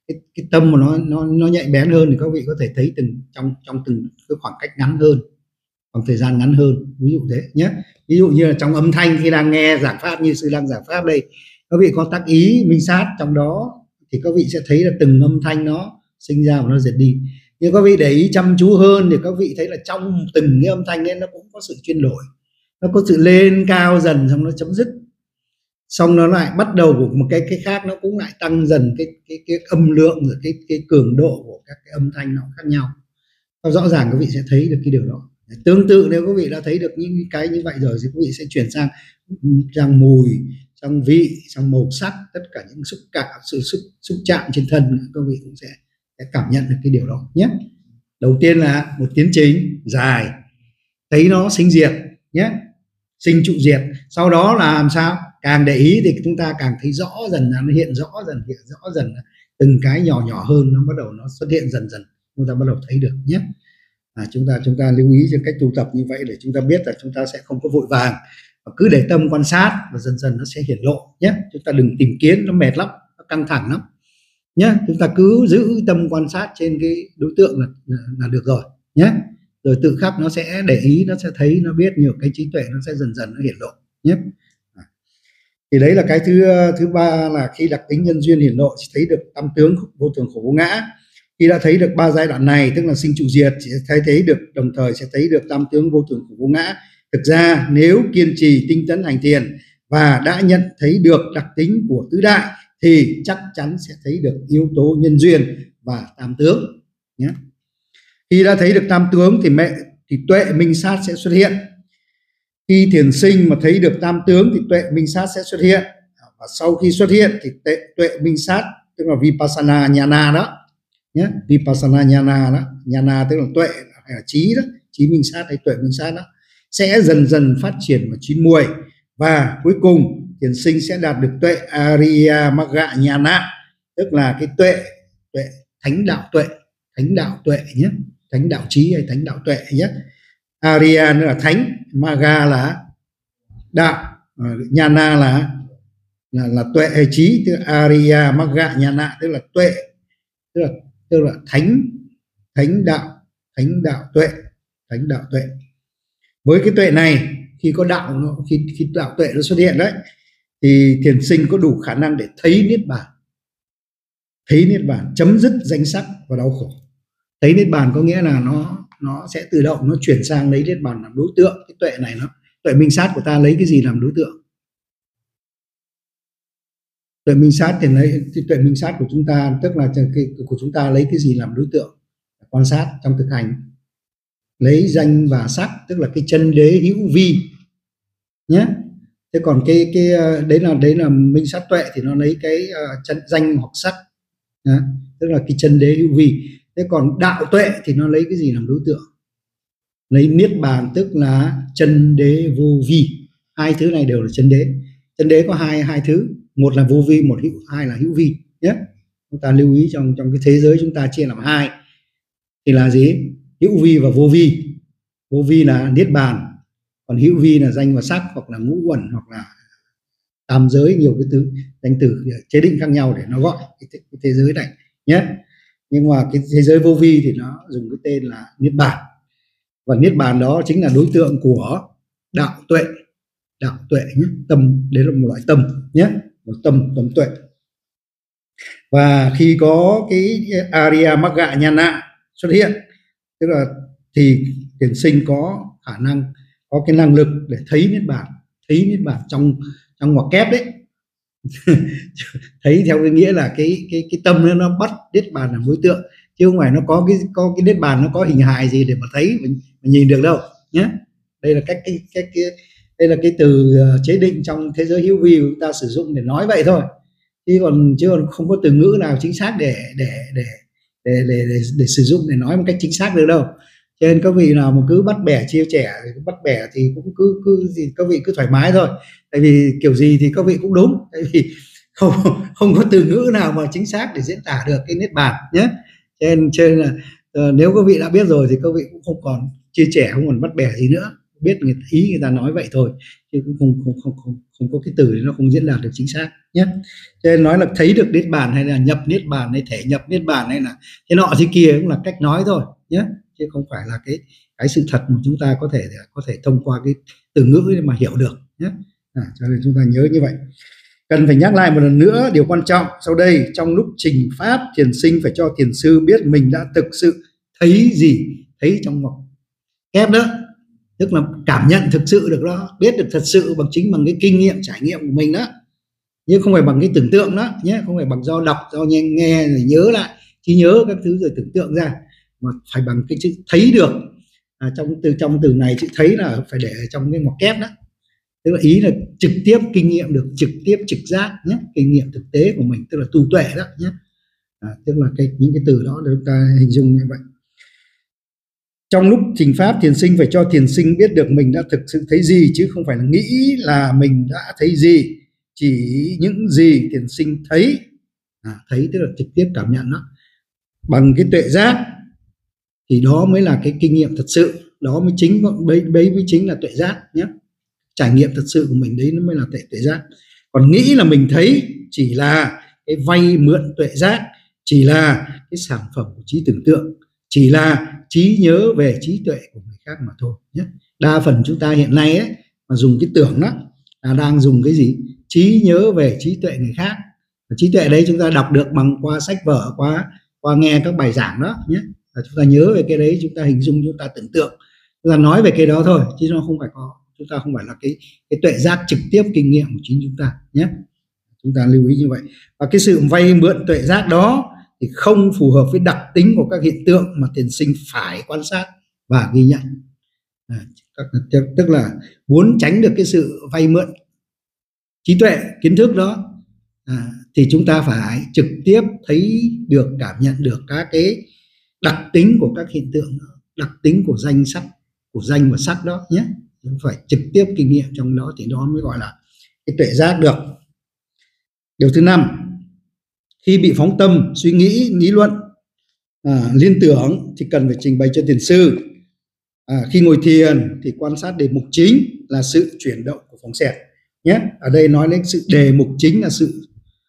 cái, cái tâm mà nó nó nó nhạy bén hơn thì các vị có thể thấy từng trong trong từng cái khoảng cách ngắn hơn, khoảng thời gian ngắn hơn, ví dụ thế nhé. Ví dụ như là trong âm thanh khi đang nghe giảng pháp như sư đang giảng pháp đây, các vị có tác ý minh sát trong đó thì các vị sẽ thấy là từng âm thanh nó sinh ra và nó diệt đi. Nhưng các vị để ý chăm chú hơn thì các vị thấy là trong từng cái âm thanh nên nó cũng có sự chuyển đổi, nó có sự lên cao dần, xong nó chấm dứt, xong nó lại bắt đầu của một cái cái khác, nó cũng lại tăng dần cái cái cái âm lượng rồi cái cái cường độ của các cái âm thanh nó khác nhau. Và rõ ràng các vị sẽ thấy được cái điều đó. Tương tự nếu các vị đã thấy được những cái như vậy rồi thì các vị sẽ chuyển sang sang mùi, sang vị, sang màu sắc, tất cả những xúc cảm, sự xúc xúc chạm trên thân, các vị cũng sẽ, sẽ cảm nhận được cái điều đó nhé. Đầu tiên là một tiến trình dài, thấy nó sinh diệt nhé, sinh trụ diệt. Sau đó là làm sao? Càng để ý thì chúng ta càng thấy rõ dần, nó hiện rõ dần, hiện rõ dần, từng cái nhỏ nhỏ hơn nó bắt đầu nó xuất hiện dần dần, chúng ta bắt đầu thấy được nhé. À, chúng ta chúng ta lưu ý trên cách tu tập như vậy để chúng ta biết là chúng ta sẽ không có vội vàng, và cứ để tâm quan sát và dần dần nó sẽ hiển lộ nhé. Chúng ta đừng tìm kiếm, nó mệt lắm, nó căng thẳng lắm nhé. Chúng ta cứ giữ tâm quan sát trên cái đối tượng là, là, là được rồi nhé. Rồi tự khắc nó sẽ để ý, nó sẽ thấy, nó biết, nhiều cái trí tuệ nó sẽ dần dần nó hiển lộ nhé. À. Thì đấy là cái thứ thứ ba, là khi đặc tính nhân duyên hiển lộ thì thấy được tam tướng vô thường khổ vô ngã. Khi đã thấy được ba giai đoạn này, tức là sinh trụ diệt, sẽ thấy thấy được, đồng thời sẽ thấy được tam tướng vô thường khổ vô ngã. Thực ra nếu kiên trì tinh tấn hành thiền và đã nhận thấy được đặc tính của tứ đại thì chắc chắn sẽ thấy được yếu tố nhân duyên và tam tướng nhé. Khi đã thấy được tam tướng thì mẹ thì tuệ minh sát sẽ xuất hiện. Khi thiền sinh mà thấy được tam tướng thì tuệ minh sát sẽ xuất hiện, và sau khi xuất hiện thì tuệ, tuệ minh sát tức là vipassana nhana đó nhé, vipassana nhana đó, nhana tức là tuệ hay là trí đó, trí minh sát hay tuệ minh sát đó, sẽ dần dần phát triển và chín muồi, và cuối cùng thiền sinh sẽ đạt được tuệ Ariya Magga Nhana, tức là cái tuệ tuệ thánh đạo tuệ, thánh đạo tuệ nhé, thánh đạo trí hay thánh đạo tuệ nhé. Ariya là thánh, Magga là đạo, Nhana là là là tuệ hay trí, tức là Ariya Magga Nhana tức là tuệ, tức là tức là thánh thánh đạo thánh đạo tuệ, thánh đạo tuệ. Với cái tuệ này, khi có đạo nó, khi khi đạo tuệ nó xuất hiện đấy, thì thiền sinh có đủ khả năng để thấy niết bàn, thấy niết bàn, chấm dứt danh sắc và đau khổ. Thấy niết bàn có nghĩa là nó nó sẽ tự động nó chuyển sang lấy niết bàn làm đối tượng. Cái tuệ này nó, tuệ minh sát của ta lấy cái gì làm đối tượng? Tuệ minh sát thì lấy tuệ minh sát của chúng ta, tức là cái của chúng ta lấy cái gì làm đối tượng? Quan sát trong thực hành, lấy danh và sắc, tức là cái chân đế hữu vi nhé. Thế còn cái cái đấy là đấy là minh sát tuệ thì nó lấy cái uh, chân danh hoặc sắc nhé, tức là cái chân đế hữu vi. Thế còn đạo tuệ thì nó lấy cái gì làm đối tượng? Lấy niết bàn, tức là chân đế vô vi. Hai thứ này đều là chân đế. Chân đế có hai hai thứ, một là vô vi, một hữu, hai là hữu vi nhé. Chúng ta lưu ý trong trong cái thế giới chúng ta chia làm hai thì là gì? Hữu vi và vô vi. Vô vi là niết bàn, còn hữu vi là danh và sắc, hoặc là ngũ uẩn, hoặc là tam giới, nhiều cái thứ danh từ chế định khác nhau để nó gọi cái, cái thế giới này nhé. Nhưng mà cái thế giới vô vi thì nó dùng cái tên là niết bàn, và niết bàn đó chính là đối tượng của đạo tuệ, đạo tuệ nhé. Tâm, đấy là một loại tâm nhé, một tâm tâm tuệ. Và khi có cái Ariya Magga Nhana xuất hiện, tức là thì thiền sinh có khả năng, có cái năng lực để thấy niết bàn, thấy niết bàn trong trong ngoặc kép đấy. Thấy theo cái nghĩa là cái cái cái tâm nó, nó bắt niết bàn làm đối tượng, chứ không phải nó có cái có cái niết bàn nó có hình hài gì để mà thấy mình, mình nhìn được đâu nhé. Đây là cách cái cách cái đây là cái từ chế định trong thế giới hữu vi chúng ta sử dụng để nói vậy thôi, chứ còn chứ còn không có từ ngữ nào chính xác để để để để để, để, để sử dụng để nói một cách chính xác được đâu. Cho nên các vị nào mà cứ bắt bẻ chia sẻ, bắt bẻ thì cũng cứ cứ gì các vị cứ thoải mái thôi, tại vì kiểu gì thì các vị cũng đúng, tại vì không không có từ ngữ nào mà chính xác để diễn tả được cái niết bàn nhé. Cho nên, cho nên là uh, nếu các vị đã biết rồi thì các vị cũng không còn chia sẻ, không còn bắt bẻ gì nữa biết người ý người ta nói vậy thôi, chứ cũng không không không không, không có cái từ nó không diễn đạt được chính xác nhé. Cho nên nói là thấy được niết bàn hay là nhập niết bàn hay thể nhập niết bàn hay là thế nọ thế kia cũng là cách nói thôi nhé, chứ không phải là cái cái sự thật mà chúng ta có thể có thể thông qua cái từ ngữ mà hiểu được nhé. À, cho nên chúng ta nhớ như vậy. Cần phải nhắc lại một lần nữa điều quan trọng sau đây: trong lúc trình pháp, thiền sinh phải cho thiền sư biết mình đã thực sự thấy gì, thấy trong ngoặc kép đó, tức là cảm nhận thực sự được đó, biết được thật sự bằng chính bằng cái kinh nghiệm trải nghiệm của mình đó, nhưng không phải bằng cái tưởng tượng đó nhé, không phải bằng do đọc, do nghe, nghe rồi nhớ lại, trí nhớ các thứ rồi tưởng tượng ra, mà phải bằng cái chữ thấy được. À, trong từ trong từ này chữ thấy là phải để trong cái ngoặc kép đó, tức là ý là trực tiếp kinh nghiệm được, trực tiếp trực giác nhé, kinh nghiệm thực tế của mình, tức là tu tuệ đó nhé. À, tức là cái những cái từ đó để chúng ta hình dung như vậy. Trong lúc trình pháp, thiền sinh phải cho thiền sinh biết được mình đã thực sự thấy gì, chứ không phải là nghĩ là mình đã thấy gì. Chỉ những gì thiền sinh thấy, à, thấy tức là trực tiếp cảm nhận đó, bằng cái tuệ giác, thì đó mới là cái kinh nghiệm thật sự, đó mới chính bấy bấy mới chính là tuệ giác nhé. Trải nghiệm thật sự của mình đấy nó mới là tuệ tuệ giác. Còn nghĩ là mình thấy chỉ là cái vay mượn tuệ giác, chỉ là cái sản phẩm của trí tưởng tượng, chỉ là trí nhớ về trí tuệ của người khác mà thôi nhé. Đa phần chúng ta hiện nay ấy mà dùng cái tưởng đó là đang dùng cái gì? Trí nhớ về trí tuệ người khác. Và trí tuệ đấy chúng ta đọc được bằng qua sách vở, qua qua nghe các bài giảng đó nhé. Và chúng ta nhớ về cái đấy, chúng ta hình dung, chúng ta tưởng tượng, chúng ta nói về cái đó thôi, chứ nó không phải có, chúng ta không phải là cái cái tuệ giác trực tiếp kinh nghiệm của chính chúng ta nhé. Chúng ta lưu ý như vậy. Và cái sự vay mượn tuệ giác đó thì không phù hợp với đặc tính của các hiện tượng mà thiền sinh phải quan sát và ghi nhận. À, tức là muốn tránh được cái sự vay mượn trí tuệ kiến thức đó, à, thì chúng ta phải trực tiếp thấy được, cảm nhận được các cái đặc tính của các hiện tượng, đặc tính của danh sắc, của danh và sắc đó nhé. Phải trực tiếp kinh nghiệm trong đó thì đó mới gọi là cái tuệ giác được. Điều thứ năm, khi bị phóng tâm, suy nghĩ, lý luận, à, liên tưởng thì cần phải trình bày cho thiền sư. À, khi ngồi thiền thì quan sát đề mục chính là sự chuyển động của phồng xẹp nhé. Ở đây nói đến sự đề mục chính là sự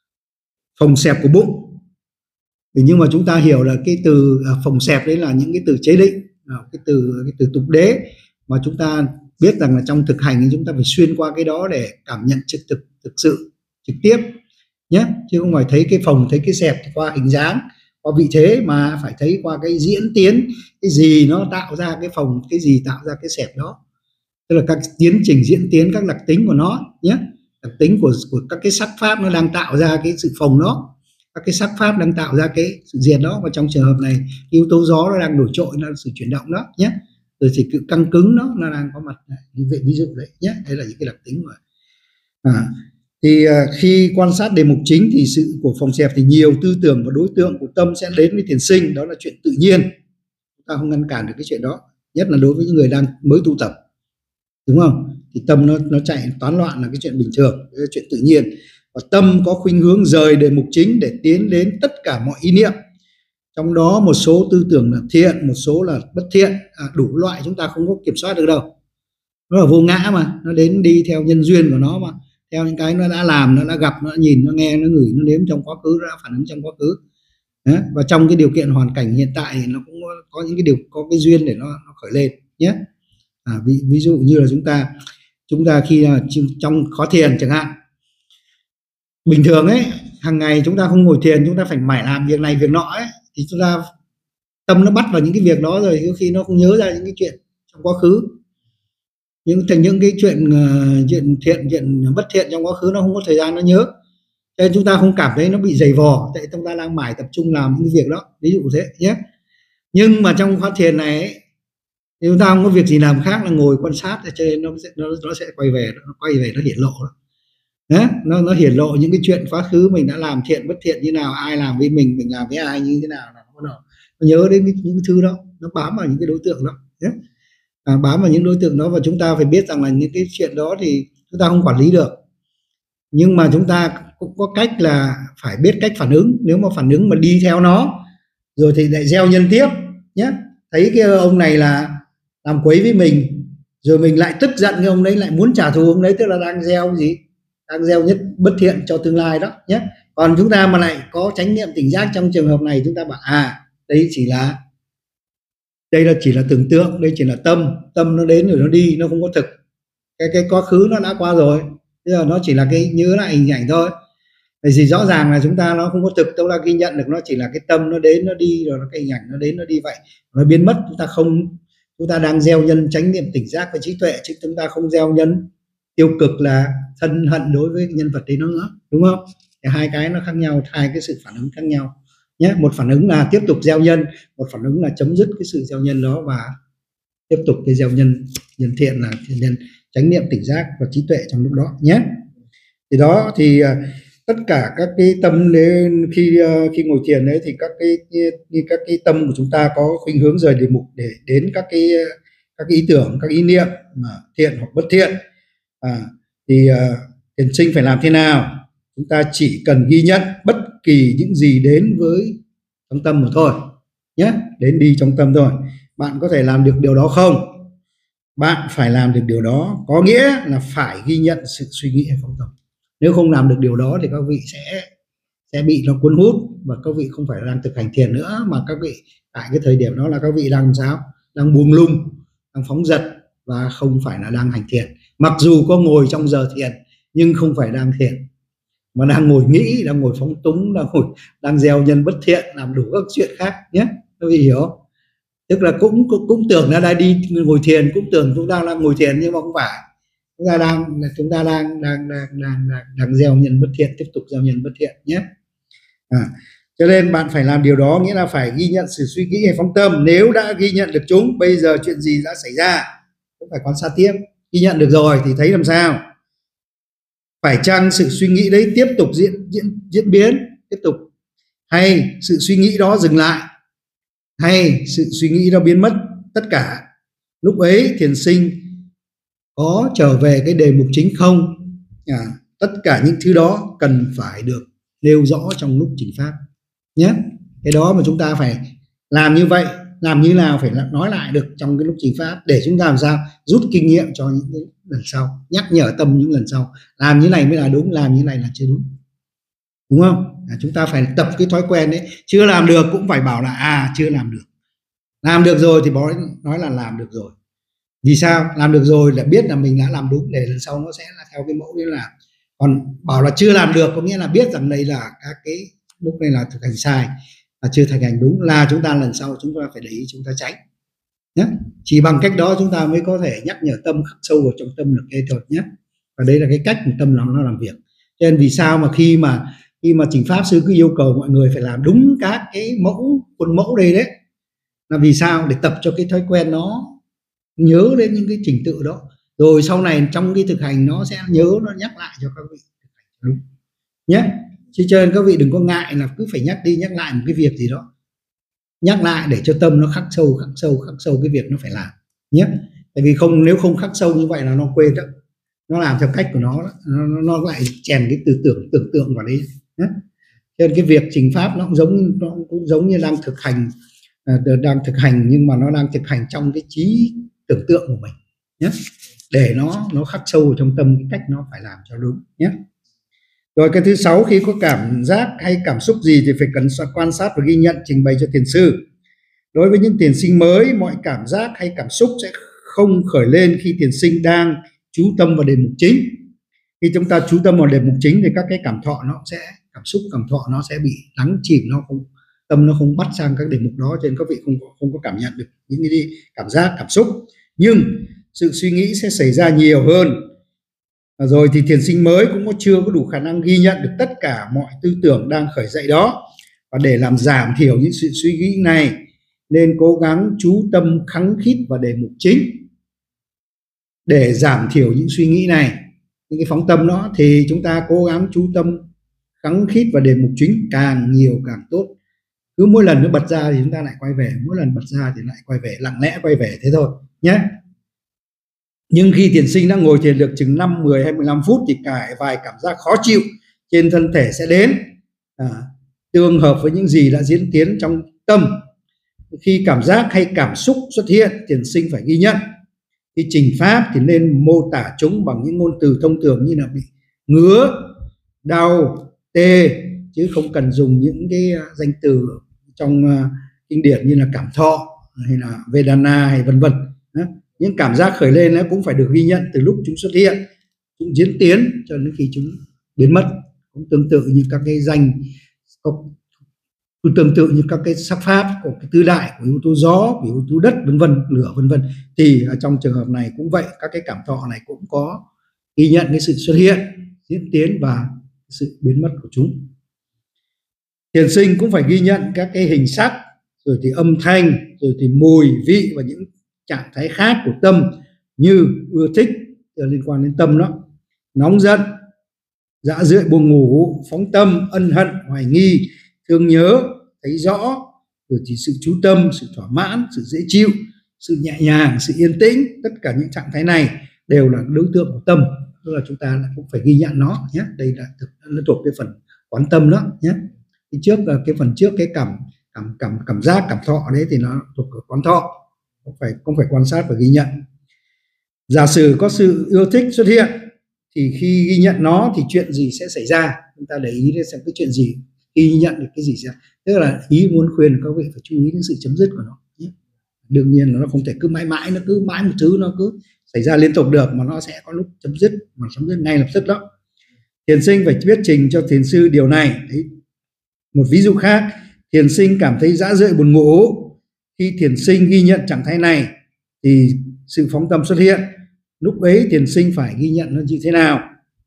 phồng xẹp của bụng. Thì nhưng mà chúng ta hiểu là cái từ à, phồng xẹp đấy là những cái từ chế định, à, cái từ cái từ tục đế mà chúng ta biết rằng là trong thực hành thì chúng ta phải xuyên qua cái đó để cảm nhận trực thực thực sự trực tiếp nhé, chứ không phải thấy cái phồng, thấy cái xẹp qua hình dáng, qua vị thế, mà phải thấy qua cái diễn tiến, cái gì nó tạo ra cái phồng, cái gì tạo ra cái xẹp đó, tức là các tiến trình diễn tiến, các đặc tính của nó nhé. Đặc tính của, của các cái sắc pháp nó đang tạo ra cái sự phồng đó, các cái sắc pháp đang tạo ra cái sự diệt đó, và trong trường hợp này yếu tố gió nó đang nổi trội, nó là sự chuyển động đó nhé. Rồi thì cứ căng cứng đó nó đang có mặt như vậy, ví dụ đấy nhé. Đây là những cái đặc tính mà à, thì à, khi quan sát đề mục chính thì sự của phồng xẹp thì nhiều tư tưởng và đối tượng của tâm sẽ đến với thiền sinh, đó là chuyện tự nhiên, chúng ta không ngăn cản được cái chuyện đó, nhất là đối với những người đang mới tu tập, đúng không? Thì tâm nó nó chạy toán loạn là cái chuyện bình thường, cái chuyện tự nhiên. Và tâm có khuynh hướng rời đề mục chính để tiến đến tất cả mọi ý niệm, trong đó một số tư tưởng là thiện, một số là bất thiện, à, đủ loại chúng ta không có kiểm soát được đâu. Nó là vô ngã mà, nó đến đi theo nhân duyên của nó mà, theo những cái nó đã làm, nó đã gặp, nó đã nhìn, nó nghe, nó ngửi, nó nếm trong quá khứ, nó đã phản ứng trong quá khứ. Đấy. Và trong cái điều kiện hoàn cảnh hiện tại thì nó cũng có, có những cái điều, có cái duyên để nó, nó khởi lên nhé. À, ví, ví dụ như là chúng ta chúng ta khi trong khó thiền chẳng hạn, bình thường ấy, hàng ngày chúng ta không ngồi thiền, chúng ta phải mải làm việc này việc nọ ấy, thì chúng ta tâm nó bắt vào những cái việc đó rồi, đôi khi nó không nhớ ra những cái chuyện trong quá khứ, những thành những cái chuyện uh, chuyện thiện, chuyện bất thiện trong quá khứ nó không có thời gian nó nhớ, cho nên chúng ta không cảm thấy nó bị dày vò, tại chúng ta đang mải tập trung làm những cái việc đó, ví dụ thế nhé. Nhưng mà trong khóa thiền này ấy, thì chúng ta không có việc gì làm khác là ngồi quan sát, cho nên nó sẽ nó, nó sẽ quay về, nó quay về nó hiển lộ đó. Đấy, nó nó hiển lộ những cái chuyện quá khứ mình đã làm thiện bất thiện như nào, ai làm với mình, mình làm với ai như thế nào, nó, nó nhớ đến những cái thứ đó, nó bám vào những cái đối tượng đó nhé. À, bám vào những đối tượng đó, và chúng ta phải biết rằng là những cái chuyện đó thì chúng ta không quản lý được, nhưng mà chúng ta cũng có cách là phải biết cách phản ứng. Nếu mà phản ứng mà đi theo nó rồi thì lại gieo nhân tiếp nhé. Thấy cái ông này là làm quấy với mình rồi mình lại tức giận cái ông đấy, lại muốn trả thù ông đấy, tức là đang gieo gì, đang gieo nhất bất thiện cho tương lai đó nhé. Còn chúng ta mà lại có chánh niệm tỉnh giác trong trường hợp này, chúng ta bảo à đây chỉ là đây là chỉ là tưởng tượng, đây chỉ là tâm, tâm nó đến rồi nó đi, nó không có thực. Cái cái quá khứ nó đã qua rồi, bây giờ nó chỉ là cái nhớ lại hình ảnh thôi. Vậy thì rõ ràng là chúng ta nó không có thực, chúng ta ghi nhận được nó chỉ là cái tâm nó đến nó đi, rồi nó cái hình ảnh nó đến nó đi vậy, nó biến mất. Chúng ta không, chúng ta đang gieo nhân chánh niệm tỉnh giác và trí tuệ, chứ chúng ta không gieo nhân tiêu cực là thân hận đối với nhân vật đấy nó nữa, đúng không? Thì hai cái nó khác nhau, hai cái sự phản ứng khác nhau nhé. Một phản ứng là tiếp tục gieo nhân, một phản ứng là chấm dứt cái sự gieo nhân đó và tiếp tục cái gieo nhân nhân thiện, là nhân chánh niệm tỉnh giác và trí tuệ trong lúc đó nhé. Thì đó thì tất cả các cái tâm đến khi khi ngồi thiền đấy, thì các cái như các cái tâm của chúng ta có khuynh hướng rời đề mục để đến các cái các cái ý tưởng, các ý niệm mà thiện hoặc bất thiện. À, thì uh, thiền sinh phải làm thế nào? Chúng ta chỉ cần ghi nhận bất kỳ những gì đến với trong tâm mà thôi nhé, đến đi trong tâm thôi. Bạn có thể làm được điều đó không? Bạn phải làm được điều đó, có nghĩa là phải ghi nhận sự suy nghĩ hay không tâm. Nếu không làm được điều đó thì các vị sẽ sẽ bị nó cuốn hút, và các vị không phải đang thực hành thiền nữa, mà các vị tại cái thời điểm đó là các vị đang làm sao? Đang buông lung, đang phóng dật, và không phải là đang hành thiền. Mặc dù có ngồi trong giờ thiền nhưng không phải đang thiền, mà đang ngồi nghĩ, đang ngồi phóng túng, đang ngồi đang gieo nhân bất thiện, làm đủ các chuyện khác nhé. Các vị hiểu? Tức là cũng cũng, cũng tưởng là đang đi ngồi thiền, cũng tưởng chúng ta đang ngồi thiền, nhưng mà không phải. Chúng ta đang chúng ta đang đang đang đang đang, đang gieo nhân bất thiện, tiếp tục gieo nhân bất thiện nhé. À, cho nên bạn phải làm điều đó, nghĩa là phải ghi nhận sự suy nghĩ hay phóng tâm. Nếu đã ghi nhận được chúng, bây giờ chuyện gì đã xảy ra cũng phải quan sát tiếp. Ghi nhận được rồi thì thấy làm sao? Phải chăng sự suy nghĩ đấy tiếp tục diễn diễn diễn biến, tiếp tục, hay sự suy nghĩ đó dừng lại, hay sự suy nghĩ đó biến mất tất cả? Lúc ấy thiền sinh có trở về cái đề mục chính không? À, tất cả những thứ đó cần phải được nêu rõ trong lúc trình pháp nhé. Cái đó mà chúng ta phải làm như vậy. Làm như nào phải nói lại được trong cái lúc trình pháp, để chúng ta làm sao rút kinh nghiệm cho những cái lần sau, nhắc nhở tâm những lần sau. Làm như này mới là đúng, làm như này là chưa đúng, đúng không? À, chúng ta phải tập cái thói quen đấy. Chưa làm được cũng phải bảo là à chưa làm được. Làm được rồi thì nói, nói là làm được rồi. Vì sao? Làm được rồi là biết là mình đã làm đúng, để lần sau nó sẽ là theo cái mẫu đấy là. Còn bảo là chưa làm được có nghĩa là biết rằng đây là các cái lúc này là thực hành sai, là chưa thực hành đúng, là chúng ta lần sau chúng ta phải để ý, chúng ta tránh nhé. Chỉ bằng cách đó chúng ta mới có thể nhắc nhở tâm khắc sâu vào trong tâm được cái thôi nhé. Và đây là cái cách mà tâm nó làm việc. Cho nên vì sao mà khi mà khi mà trình pháp sư cứ yêu cầu mọi người phải làm đúng các cái mẫu khuôn mẫu đây đấy, là vì sao? Để tập cho cái thói quen nó nhớ đến những cái trình tự đó, rồi sau này trong cái thực hành nó sẽ nhớ, nó nhắc lại cho các vị đúng nhé. Chứ cho nên các vị đừng có ngại là cứ phải nhắc đi nhắc lại một cái việc gì đó, nhắc lại để cho tâm nó khắc sâu khắc sâu khắc sâu cái việc nó phải làm nhé. Tại vì không, nếu không khắc sâu như vậy là nó quên đó, nó làm theo cách của nó, nó, nó lại chèn cái tư tưởng tưởng tượng vào đấy nhé. Cho nên cái việc trình pháp nó cũng giống nó cũng giống như đang thực hành, đang thực hành nhưng mà nó đang thực hành trong cái trí tưởng tượng của mình nhé, để nó nó khắc sâu trong tâm cái cách nó phải làm cho đúng nhé. Rồi cái thứ sáu, khi có cảm giác hay cảm xúc gì thì phải cần quan sát và ghi nhận, trình bày cho thiền sư. Đối với những thiền sinh mới, mọi cảm giác hay cảm xúc sẽ không khởi lên khi thiền sinh đang chú tâm vào đề mục chính. Khi chúng ta chú tâm vào đề mục chính thì các cái cảm thọ nó sẽ cảm xúc cảm thọ nó sẽ bị đắm chìm, nó không, tâm nó không bắt sang các đề mục đó, cho nên các vị không không có cảm nhận được những cái cảm giác cảm xúc. Nhưng sự suy nghĩ sẽ xảy ra nhiều hơn. Rồi thì thiền sinh mới cũng có chưa có đủ khả năng ghi nhận được tất cả mọi tư tưởng đang khởi dậy đó, và để làm giảm thiểu những sự suy nghĩ này nên cố gắng chú tâm khăng khít vào đề mục chính. Để giảm thiểu những suy nghĩ này, những cái phóng tâm đó, thì chúng ta cố gắng chú tâm khăng khít vào đề mục chính, càng nhiều càng tốt. Cứ mỗi lần nó bật ra thì chúng ta lại quay về, mỗi lần bật ra thì lại quay về, lặng lẽ quay về thế thôi nhé. Nhưng khi thiền sinh đã ngồi thiền được chừng năm, mười hay mười lăm phút thì cả vài cảm giác khó chịu trên thân thể sẽ đến, à, tương hợp với những gì đã diễn tiến trong tâm. Khi cảm giác hay cảm xúc xuất hiện, thiền sinh phải ghi nhận. Khi trình pháp thì nên mô tả chúng bằng những ngôn từ thông thường như là bị ngứa, đau, tê, chứ không cần dùng những cái danh từ trong kinh điển như là cảm thọ hay là Vedana hay vân vân. Những cảm giác khởi lên nó cũng phải được ghi nhận từ lúc chúng xuất hiện, chúng diễn tiến cho đến khi chúng biến mất. Cũng tương tự như các cái danh, cũng tương tự như các cái sắc pháp của cái tứ đại, của yếu tố gió, của yếu tố đất, vân vân, lửa vân vân. Thì ở trong trường hợp này cũng vậy, các cái cảm thọ này cũng có ghi nhận cái sự xuất hiện, diễn tiến và sự biến mất của chúng. Thiền sinh cũng phải ghi nhận các cái hình sắc, rồi thì âm thanh, rồi thì mùi, vị và những trạng thái khác của tâm như ưa thích liên quan đến tâm đó, nóng giận, dạ rượi buồn ngủ, phóng tâm, ân hận, hoài nghi, thương nhớ, thấy rõ, rồi thì sự chú tâm, sự thỏa mãn, sự dễ chịu, sự nhẹ nhàng, sự yên tĩnh. Tất cả những trạng thái này đều là đối tượng của tâm, tức là chúng ta cũng phải ghi nhận nó nhé. Đây là nó thuộc cái phần quán tâm đó nhé. Cái trước là cái phần trước cái cảm cảm cảm cảm giác, cảm thọ đấy thì nó thuộc ở quán thọ, không phải không phải quan sát và ghi nhận. Giả sử có sự yêu thích xuất hiện thì khi ghi nhận nó thì chuyện gì sẽ xảy ra? Chúng ta để ý đến xem cái chuyện gì, khi ghi nhận được cái gì sẽ, tức là ý muốn khuyên các vị phải chú ý đến sự chấm dứt của nó nhé. Đương nhiên là nó không thể cứ mãi mãi, nó cứ mãi một thứ nó cứ xảy ra liên tục được, mà nó sẽ có lúc chấm dứt, mà chấm dứt ngay lập tức đó. Thiền sinh phải biết trình cho thiền sư điều này. Đấy. Một ví dụ khác, thiền sinh cảm thấy dã rượi buồn ngủ. Khi thiền sinh ghi nhận trạng thái này thì sự phóng tâm xuất hiện. Lúc ấy thiền sinh phải ghi nhận nó như thế nào?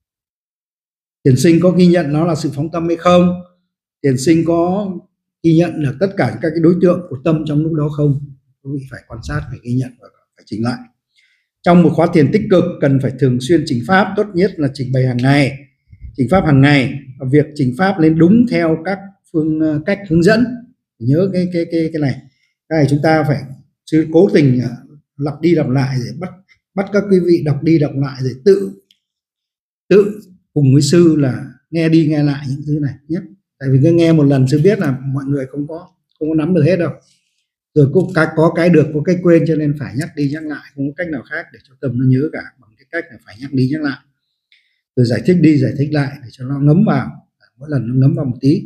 Thiền sinh có ghi nhận nó là sự phóng tâm hay không? Thiền sinh có ghi nhận được tất cả các cái đối tượng của tâm trong lúc đó không? Quý vị phải quan sát, phải ghi nhận và phải chỉnh lại. Trong một khóa thiền tích cực cần phải thường xuyên chỉnh pháp, tốt nhất là trình bày hàng ngày, chỉnh pháp hàng ngày. Và việc chỉnh pháp nên đúng theo các phương cách hướng dẫn. Nhớ cái cái cái cái này. Cái này chúng ta phải cố tình lặp đi lặp lại, để bắt bắt các quý vị đọc đi đọc lại, rồi tự tự cùng với sư là nghe đi nghe lại những thứ này nhé. Tại vì cứ nghe một lần sư biết là mọi người không có không có nắm được hết đâu. Rồi có cái có cái được, có cái quên, cho nên phải nhắc đi nhắc lại, không có cách nào khác để cho tâm nó nhớ cả, bằng cái cách là phải nhắc đi nhắc lại, rồi giải thích đi giải thích lại để cho nó ngấm vào, mỗi lần nó ngấm vào một tí.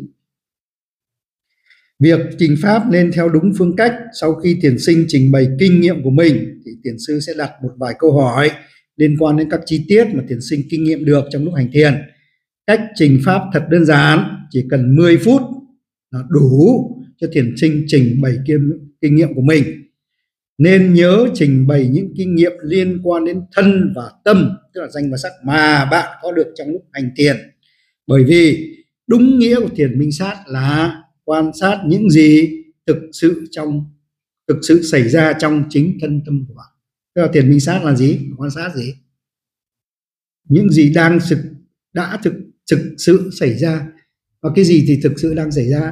Việc trình pháp nên theo đúng phương cách. Sau khi thiền sinh trình bày kinh nghiệm của mình thì thiền sư sẽ đặt một vài câu hỏi liên quan đến các chi tiết mà thiền sinh kinh nghiệm được trong lúc hành thiền. Cách trình pháp thật đơn giản, chỉ cần mười phút là đủ cho thiền sinh trình bày kinh nghiệm của mình. Nên nhớ trình bày những kinh nghiệm liên quan đến thân và tâm, tức là danh và sắc mà bạn có được trong lúc hành thiền. Bởi vì đúng nghĩa của thiền minh sát là quan sát những gì thực sự trong thực sự xảy ra trong chính thân tâm của bạn. Tức là thiền minh sát là gì? Quan sát gì? Những gì đang thực đã thực thực sự xảy ra. Và cái gì thì thực sự đang xảy ra?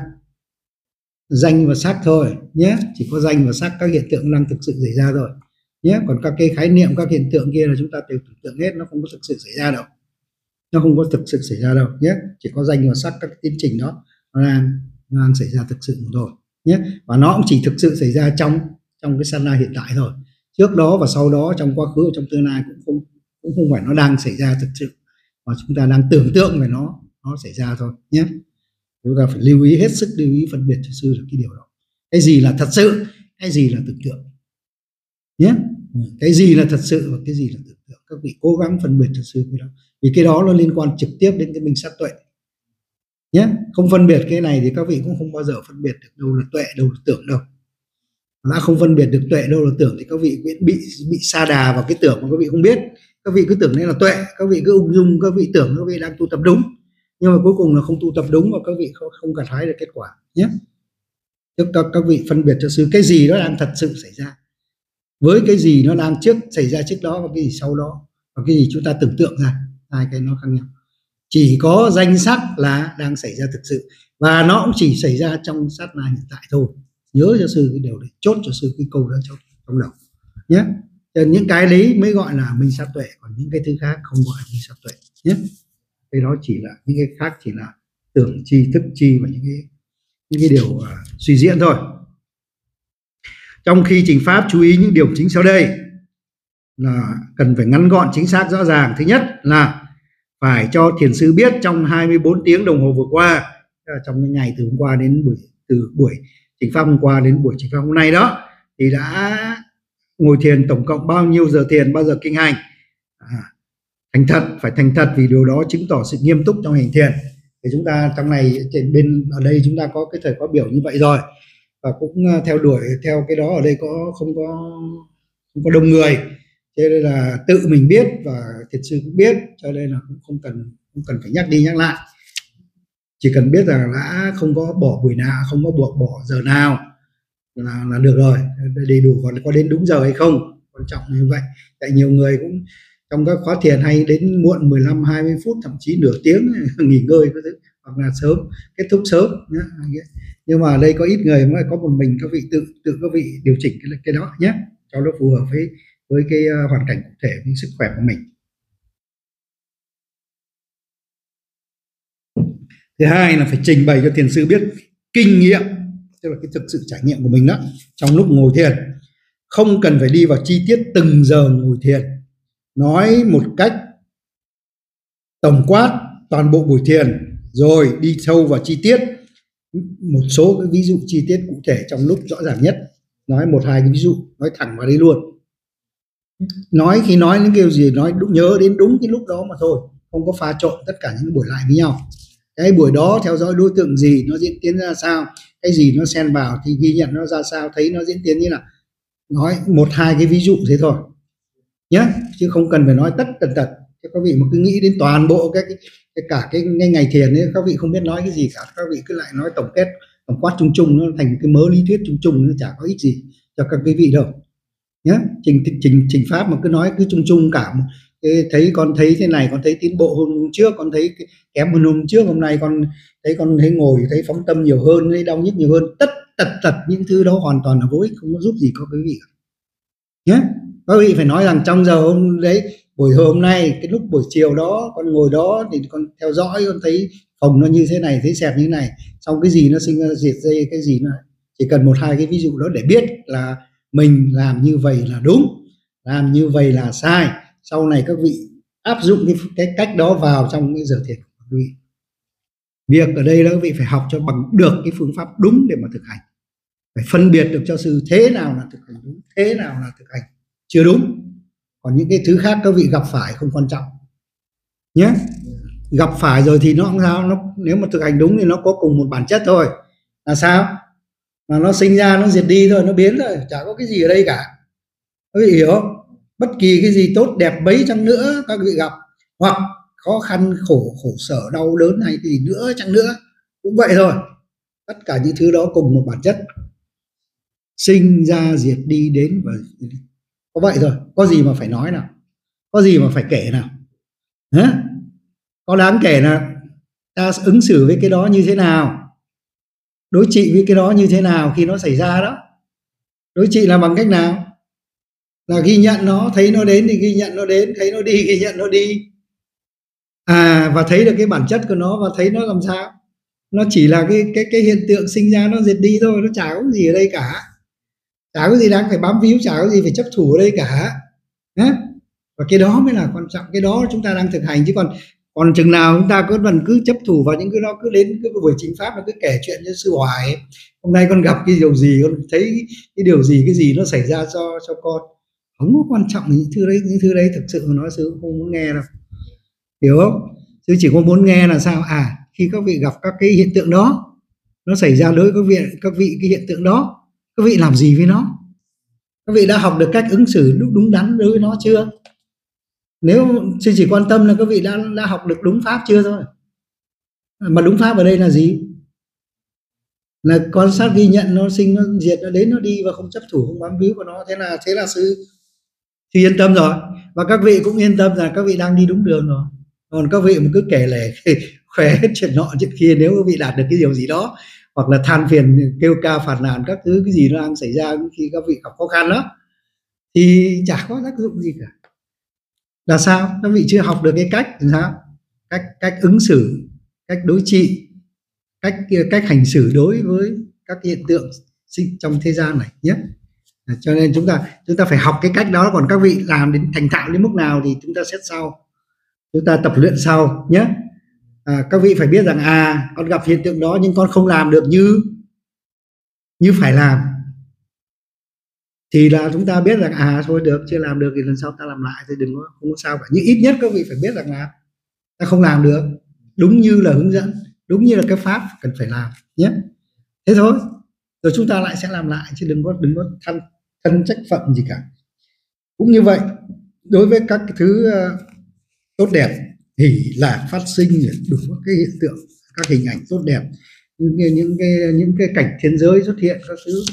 Danh và sắc thôi nhé. Chỉ có danh và sắc, các hiện tượng đang thực sự xảy ra rồi nhé. Còn các cái khái niệm, các hiện tượng kia là chúng ta đều tưởng tượng hết, nó không có thực sự xảy ra đâu. Nó không có thực sự xảy ra đâu nhé. Chỉ có danh và sắc, các cái tiến trình đó nó đang nó đang xảy ra thực sự rồi nhé. Và nó cũng chỉ thực sự xảy ra trong trong cái sát na hiện tại thôi. Trước đó và sau đó, trong quá khứ và trong tương lai cũng không cũng không phải nó đang xảy ra thực sự, mà chúng ta đang tưởng tượng về nó nó xảy ra thôi nhé. Chúng ta phải lưu ý, hết sức lưu ý phân biệt cho sư là cái điều đó. Cái gì là thật sự, cái gì là tưởng tượng nhé. Cái gì là thật sự và cái gì là tưởng tượng, các vị cố gắng phân biệt cho sư cái đó, vì cái đó nó liên quan trực tiếp đến cái minh sát tuệ nhé. Không phân biệt cái này thì các vị cũng không bao giờ phân biệt được đâu là tuệ, đâu là tưởng đâu. Đã không phân biệt được tuệ đâu là tưởng thì các vị bị bị sa đà vào cái tưởng mà các vị không biết. Các vị cứ tưởng đấy là tuệ, các vị cứ ung dung, các vị tưởng các vị đang tu tập đúng, nhưng mà cuối cùng là không tu tập đúng và các vị không không gặt hái được kết quả nhé. Tức các các vị phân biệt cho sư cái gì nó đang thật sự xảy ra với cái gì nó đang trước xảy ra trước đó, và cái gì sau đó, và cái gì chúng ta tưởng tượng ra. Hai cái nó khác nhau. Chỉ có danh sắc là đang xảy ra thực sự, và nó cũng chỉ xảy ra trong sát na hiện tại thôi. Nhớ cho sư cái điều đấy, chốt cho sư cái câu đó trong, trong đầu nhé. Nên những cái đấy mới gọi là minh sát tuệ, còn những cái thứ khác không gọi là minh sát tuệ nhé. Cái đó chỉ là những cái khác, chỉ là tưởng chi, thức chi và những cái những cái điều uh, suy diễn thôi. Trong khi trình pháp chú ý những điều chính sau đây. là cần phải ngắn gọn, chính xác, rõ ràng. Thứ nhất là phải cho thiền sư biết trong hai mươi bốn tiếng đồng hồ vừa qua, trong những ngày từ hôm qua đến buổi từ buổi trình pháp hôm qua đến buổi trình pháp hôm nay đó, thì đã ngồi thiền tổng cộng bao nhiêu giờ thiền, bao giờ kinh hành. À, thành thật, phải thành thật, vì điều đó chứng tỏ sự nghiêm túc trong hành thiền. Thì chúng ta trong này bên ở đây chúng ta có cái thời khóa biểu như vậy rồi, và cũng theo đuổi theo cái đó. Ở đây có không có không có đông người, cho nên là tự mình biết và thiền sư cũng biết, cho nên là cũng không cần không cần phải nhắc đi nhắc lại, chỉ cần biết rằng đã không có bỏ buổi nào, không có buộc bỏ giờ nào là, là được rồi, đầy đủ. Còn có đến đúng giờ hay không quan trọng như vậy. Tại nhiều người cũng trong các khóa thiền hay đến muộn mười lăm hai mươi phút, thậm chí nửa tiếng nghỉ ngơi cái thứ, hoặc là sớm kết thúc sớm. Nhưng mà đây có ít người, mới có một mình các vị tự tự các vị điều chỉnh cái cái đó nhé, cho nó phù hợp với với cái hoàn cảnh cụ thể, với sức khỏe của mình. Thứ hai là phải trình bày cho thiền sư biết kinh nghiệm, tức là cái thực sự trải nghiệm của mình đó trong lúc ngồi thiền. Không cần phải đi vào chi tiết từng giờ ngồi thiền, nói một cách tổng quát toàn bộ buổi thiền, rồi đi sâu vào chi tiết, một số cái ví dụ chi tiết cụ thể trong lúc rõ ràng nhất, nói một hai cái ví dụ, nói thẳng vào đấy luôn. Nói khi nói những kiểu gì nói đúng, nhớ đến đúng cái lúc đó mà thôi, không có pha trộn tất cả những buổi lại với nhau. Cái buổi đó theo dõi đối tượng gì, nó diễn tiến ra sao, cái gì nó xen vào thì ghi nhận nó ra sao, thấy nó diễn tiến như nào, nói một hai cái ví dụ thế thôi nhé, chứ không cần phải nói tất tần tật. Các vị mà cứ nghĩ đến toàn bộ cái, cái, cái cả cái, cái ngày thiền ấy, các vị không biết nói cái gì cả, các vị cứ lại nói tổng kết tổng quát chung chung, nó thành cái mớ lý thuyết chung chung, nó chả có ích gì cho các quý vị đâu nhé. Trình trình trình pháp mà cứ nói cứ chung chung cả, thấy con thấy thế này, con thấy tiến bộ hôm trước, con thấy kém hơn hôm trước, hôm nay con thấy con thấy ngồi thấy phóng tâm nhiều hơn, thấy đau nhức nhiều hơn, tất tật tật những thứ đó hoàn toàn là vô ích, không có giúp gì các quý vị nhé. Các vị phải nói rằng trong giờ hôm đấy, buổi hôm nay, cái lúc buổi chiều đó con ngồi đó thì con theo dõi, con thấy phồng nó như thế này, thấy xẹp như thế này, xong cái gì nó sinh ra diệt dây, cái gì nó, chỉ cần một hai cái ví dụ đó để biết là mình làm như vậy là đúng, làm như vậy là sai. Sau này các vị áp dụng cái, cái cách đó vào trong cái giờ thiền của các vị. Việc ở đây là các vị phải học cho bằng được cái phương pháp đúng để mà thực hành, phải phân biệt được cho sư thế nào là thực hành đúng, thế nào là thực hành chưa đúng. Còn những cái thứ khác các vị gặp phải không quan trọng nhé. Gặp phải rồi thì nó không sao, nó nếu mà thực hành đúng thì nó có cùng một bản chất thôi, là sao, là nó sinh ra nó diệt đi thôi, nó biến thôi, chả có cái gì ở đây cả. Các vị hiểu không? Bất kỳ cái gì tốt đẹp bấy chăng nữa các vị gặp, hoặc khó khăn khổ khổ sở đau đớn hay gì nữa chăng nữa cũng vậy thôi, tất cả những thứ đó cùng một bản chất, sinh ra diệt đi đến và có vậy thôi. Có gì mà phải nói nào, có gì mà phải kể nào, hả? Có đáng kể là ta ứng xử với cái đó như thế nào, đối trị với cái đó như thế nào khi nó xảy ra đó. Đối trị là bằng cách nào? Là ghi nhận nó, thấy nó đến thì ghi nhận nó đến, thấy nó đi ghi nhận nó đi, à và thấy được cái bản chất của nó, và thấy nó làm sao, nó chỉ là cái cái cái hiện tượng sinh ra nó diệt đi thôi, nó chả có gì ở đây cả, chả có gì đáng phải bám víu, chả có gì phải chấp thủ ở đây cả nhé. Và cái đó mới là quan trọng, cái đó chúng ta đang thực hành. Chứ còn còn chừng nào chúng ta cứ vẫn cứ chấp thủ vào những cái đó, cứ đến cái buổi chính pháp là cứ kể chuyện cho sư hoài ấy. Hôm nay con gặp cái điều gì, con thấy cái điều gì, cái gì nó xảy ra cho cho con, không có quan trọng những thứ đấy. Những thứ đấy thực sự mà nói sư không muốn nghe đâu, hiểu không? Sư chỉ có muốn nghe là sao, à khi các vị gặp các cái hiện tượng đó nó xảy ra đối với các vị, các vị cái hiện tượng đó, các vị làm gì với nó, các vị đã học được cách ứng xử đúng, đúng đắn đối với nó chưa? Nếu sư chỉ quan tâm là các vị đã đã học được đúng pháp chưa thôi. Mà đúng pháp ở đây là gì? Là quan sát ghi nhận nó sinh nó diệt, nó đến nó đi, và không chấp thủ, không bám víu vào nó. Thế là thế là sư thì yên tâm rồi, và các vị cũng yên tâm rằng các vị đang đi đúng đường rồi. Còn các vị mà cứ kể lể khỏe hết chuyện nọ chuyện kia, nếu các vị đạt được cái điều gì đó, hoặc là than phiền kêu ca phàn nàn các thứ, cái gì nó đang xảy ra khi các vị gặp khó khăn đó, thì chả có tác dụng gì cả. Là sao? Các vị chưa học được cái cách sao? Cách cách ứng xử, cách đối trị, cách cách hành xử đối với các hiện tượng sinh trong thế gian này nhé. À, cho nên chúng ta chúng ta phải học cái cách đó, còn các vị làm đến thành thạo đến mức nào thì chúng ta xét sau, chúng ta tập luyện sau nhé. À, các vị phải biết rằng à con gặp hiện tượng đó nhưng con không làm được như như phải làm, thì là chúng ta biết rằng à thôi được, chưa làm được thì lần sau ta làm lại thì đừng có, không có sao cả, nhưng ít nhất các vị phải biết rằng là ta không làm được đúng như là hướng dẫn, đúng như là cái pháp cần phải làm nhé. Thế thôi, rồi chúng ta lại sẽ làm lại, chứ đừng có đừng có thân thân trách phận gì cả. Cũng như vậy, đối với các cái thứ uh, tốt đẹp, hỷ lạc phát sinh, đủ các cái hiện tượng, các hình ảnh tốt đẹp, những cái những cái những cái cảnh thiên giới xuất hiện các thứ,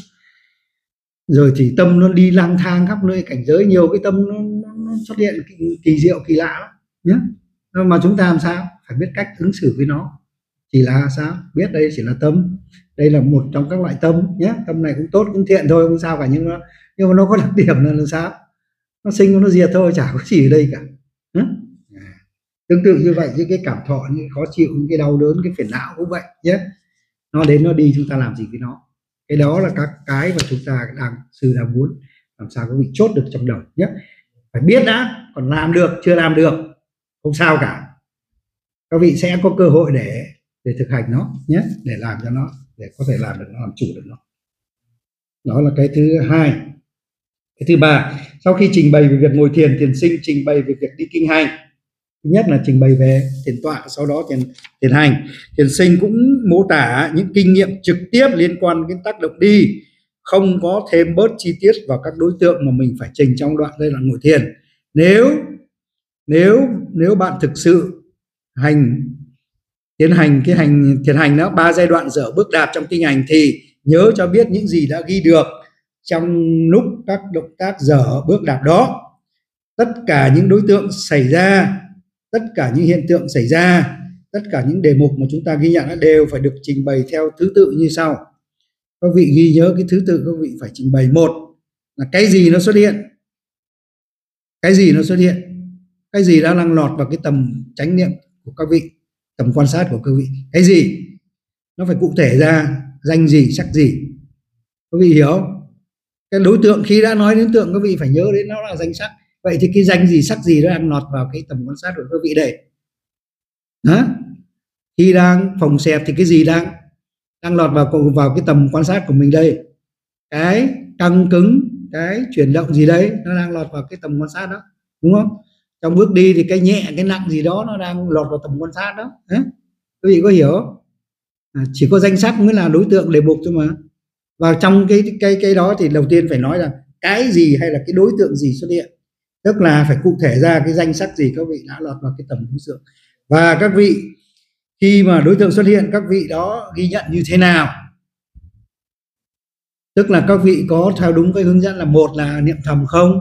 rồi thì tâm nó đi lang thang khắp nơi cảnh giới, nhiều cái tâm nó, nó, nó xuất hiện kỳ, kỳ diệu kỳ lạ lắm nhé. Mà chúng ta làm sao phải biết cách ứng xử với nó, chỉ là sao biết đây chỉ là tâm, đây là một trong các loại tâm nhé. Tâm này cũng tốt cũng thiện thôi, không sao cả, nhưng nó nhưng mà nó có đặc điểm là làm sao nó sinh nó diệt thôi, chả có gì ở đây cả. Ừ? Tương tự như vậy, những cái cảm thọ, những cái khó chịu, những cái đau đớn, cái phiền não cũng vậy nhé. Nó đến nó đi, chúng ta làm gì với nó? Cái đó là các cái mà chúng ta đang sư đang muốn làm sao các vị chốt được trong đầu nhé. Phải biết đã, còn làm được chưa làm được không sao cả, các vị sẽ có cơ hội để để thực hành nó nhé, để làm cho nó, để có thể làm được nó, làm chủ được nó. Đó là cái thứ hai. Cái thứ ba, sau khi trình bày về việc ngồi thiền, thiền sinh trình bày về việc đi kinh hành. Thứ nhất là trình bày về thiền tọa, sau đó thiền thiền hành. Thiền sinh cũng mô tả những kinh nghiệm trực tiếp liên quan đến tác động đi, không có thêm bớt chi tiết vào các đối tượng mà mình phải trình trong đoạn đây là ngồi thiền. Nếu nếu nếu bạn thực sự hành tiến hành cái hành thiền hành đó, ba giai đoạn dở bước đạp trong kinh hành, thì nhớ cho biết những gì đã ghi được trong lúc các động tác dở bước đạp đó. Tất cả những đối tượng xảy ra, tất cả những hiện tượng xảy ra, tất cả những đề mục mà chúng ta ghi nhận đều phải được trình bày theo thứ tự như sau. Các vị ghi nhớ cái thứ tự các vị phải trình bày. Một là cái gì nó xuất hiện, cái gì nó xuất hiện, cái gì đã đang lọt vào cái tầm chánh niệm của các vị, tầm quan sát của các vị. Cái gì nó phải cụ thể ra, danh gì sắc gì, các vị hiểu? Cái đối tượng, khi đã nói đến tượng các vị phải nhớ đến nó là danh sắc. Vậy thì cái danh gì sắc gì nó đang lọt vào cái tầm quan sát của các vị đây đó. Khi đang phồng xẹp thì cái gì đang đang lọt vào vào cái tầm quan sát của mình đây? Cái căng cứng, cái chuyển động gì đấy nó đang lọt vào cái tầm quan sát đó, đúng không? Trong bước đi thì cái nhẹ cái nặng gì đó nó đang lọt vào tầm quan sát đó. Đấy, quý vị có hiểu? À, chỉ có danh sắc mới là đối tượng đề mục thôi mà. Vào trong cái cái cái đó thì đầu tiên phải nói rằng cái gì hay là cái đối tượng gì xuất hiện, tức là phải cụ thể ra cái danh sắc gì các vị đã lọt vào cái tầm đối tượng. Và các vị khi mà đối tượng xuất hiện, các vị đó ghi nhận như thế nào? Tức là các vị có theo đúng cái hướng dẫn là một là niệm thầm không?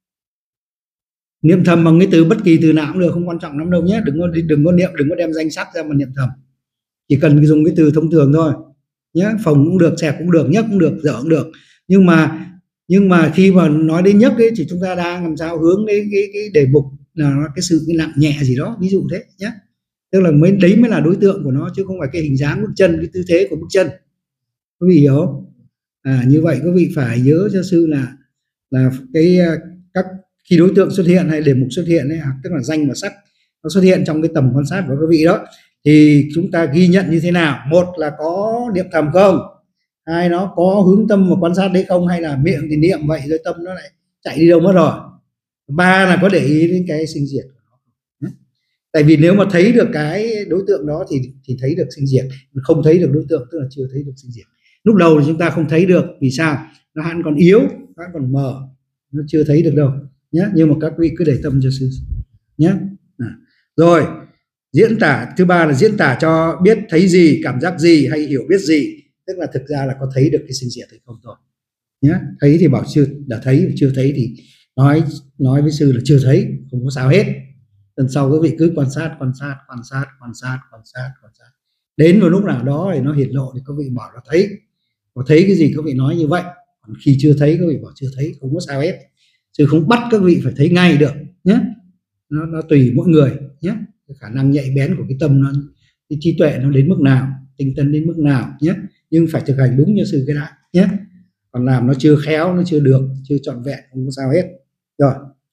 Niệm thầm bằng cái từ bất kỳ từ nào cũng được, không quan trọng lắm đâu nhé. Đừng có đừng có niệm, đừng có đem danh sắc ra mà niệm thầm. Chỉ cần dùng cái từ thông thường thôi nhé. Phồng cũng được, xẹp cũng được, nhấc cũng được, dở cũng được. Nhưng mà nhưng mà khi mà nói đến nhấc ấy thì chúng ta đang làm sao hướng đến cái cái đề mục là cái sự cái nặng nhẹ gì đó, ví dụ thế nhé. Tức là mới đấy mới là đối tượng của nó, chứ không phải cái hình dáng bước chân, cái tư thế của bước chân. Quý vị hiểu? À, như vậy quý vị phải nhớ cho sư là là cái các khi đối tượng xuất hiện hay đề mục xuất hiện ấy, tức là danh và sắc nó xuất hiện trong cái tầm quan sát của quý vị đó, thì chúng ta ghi nhận như thế nào? Một là có niệm thầm không? Hai, nó có hướng tâm vào quan sát đấy không, hay là miệng thì niệm vậy rồi tâm nó lại chạy đi đâu mất rồi? Ba là có để ý đến cái sinh diệt của nó. Tại vì nếu mà thấy được cái đối tượng đó thì thì thấy được sinh diệt, không thấy được đối tượng tức là chưa thấy được sinh diệt. Lúc đầu thì chúng ta không thấy được, vì sao? Nó hẳn còn yếu, nó còn mờ, nó chưa thấy được đâu nhé. Nhưng mà các vị cứ để tâm cho sư nhé. À. Rồi diễn tả thứ ba là diễn tả cho biết thấy gì, cảm giác gì hay hiểu biết gì, tức là thực ra là có thấy được cái sinh diệt hay không thôi nhé. Thấy thì bảo chưa đã thấy, chưa thấy thì nói nói với sư là chưa thấy, không có sao hết. Lần sau các vị cứ quan sát quan sát quan sát quan sát quan sát quan sát, đến vào lúc nào đó thì nó hiển lộ thì các vị bảo là thấy, có thấy cái gì các vị nói như vậy. Còn khi chưa thấy các vị bảo chưa thấy, không có sao hết. Sư không bắt các vị phải thấy ngay được nhé. Nó, nó tùy mỗi người nhé, khả năng nhạy bén của cái tâm nó, cái trí tuệ nó đến mức nào, tinh tấn đến mức nào nhé. Nhưng phải thực hành đúng như sư cái đại nhé. còn làm nó chưa khéo, nó chưa được, chưa trọn vẹn, không có sao hết. Rồi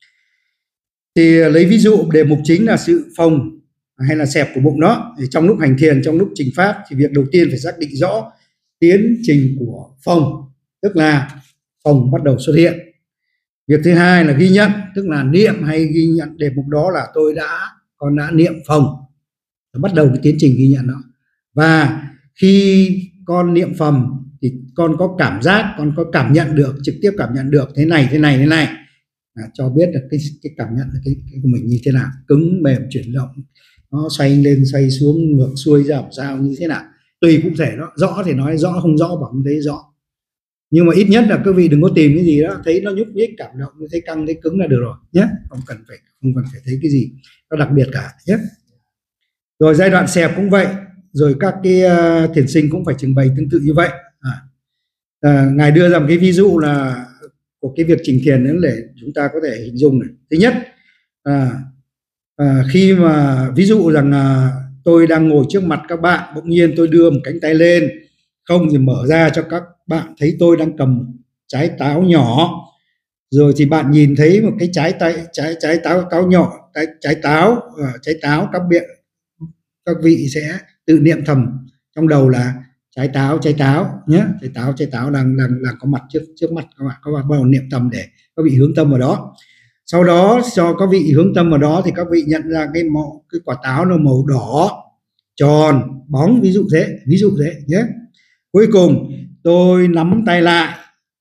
thì lấy ví dụ đề mục chính là sự phồng hay là xẹp của bụng nó. Thì trong lúc hành thiền, trong lúc trình pháp thì việc đầu tiên phải xác định rõ tiến trình của phồng, tức là phồng bắt đầu xuất hiện. Việc thứ hai là ghi nhận, tức là niệm hay ghi nhận đề mục đó là tôi đã con đã niệm phồng, bắt đầu cái tiến trình ghi nhận đó. Và khi con niệm phồng thì con có cảm giác, con có cảm nhận được, trực tiếp cảm nhận được thế này thế này thế này, à, cho biết được cái cái cảm nhận cái, cái của mình như thế nào, cứng mềm chuyển động, nó xoay lên xoay xuống ngược xuôi ra làm sao như thế nào, tùy cụ thể đó. Rõ thì nói rõ, không rõ bảo không thấy rõ, nhưng mà ít nhất là các vị đừng có tìm cái gì đó thấy nó nhúc nhích cảm động, thấy căng thấy cứng là được rồi nhé, không cần phải không cần phải thấy cái gì nó đặc biệt cả nhé. Rồi giai đoạn xẹp cũng vậy, rồi các cái uh, thiền sinh cũng phải trình bày tương tự như vậy. à, à, ngài đưa ra một cái ví dụ là của cái việc trình thiền nữa để chúng ta có thể hình dung này. Thứ nhất, à, à, khi mà ví dụ rằng à, tôi đang ngồi trước mặt các bạn, bỗng nhiên tôi đưa một cánh tay lên, không thì mở ra cho các bạn thấy tôi đang cầm trái táo nhỏ, rồi thì bạn nhìn thấy một cái trái tay trái trái táo táo nhỏ, trái trái táo à, trái táo các biện các vị sẽ tự niệm thầm trong đầu là trái táo trái táo nhé, trái táo trái táo đang đang đang có mặt trước trước mặt các bạn, các bạn bắt đầu niệm thầm để các vị hướng tâm vào đó. Sau đó cho các vị hướng tâm vào đó thì các vị nhận ra cái màu cái quả táo nó màu đỏ tròn bóng, ví dụ thế ví dụ thế nhé. Cuối cùng tôi nắm tay lại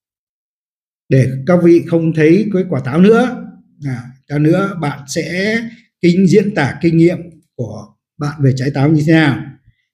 để các vị không thấy cái quả táo nữa. À, cho nữa bạn sẽ kinh diễn tả kinh nghiệm của bạn về trái táo như thế nào.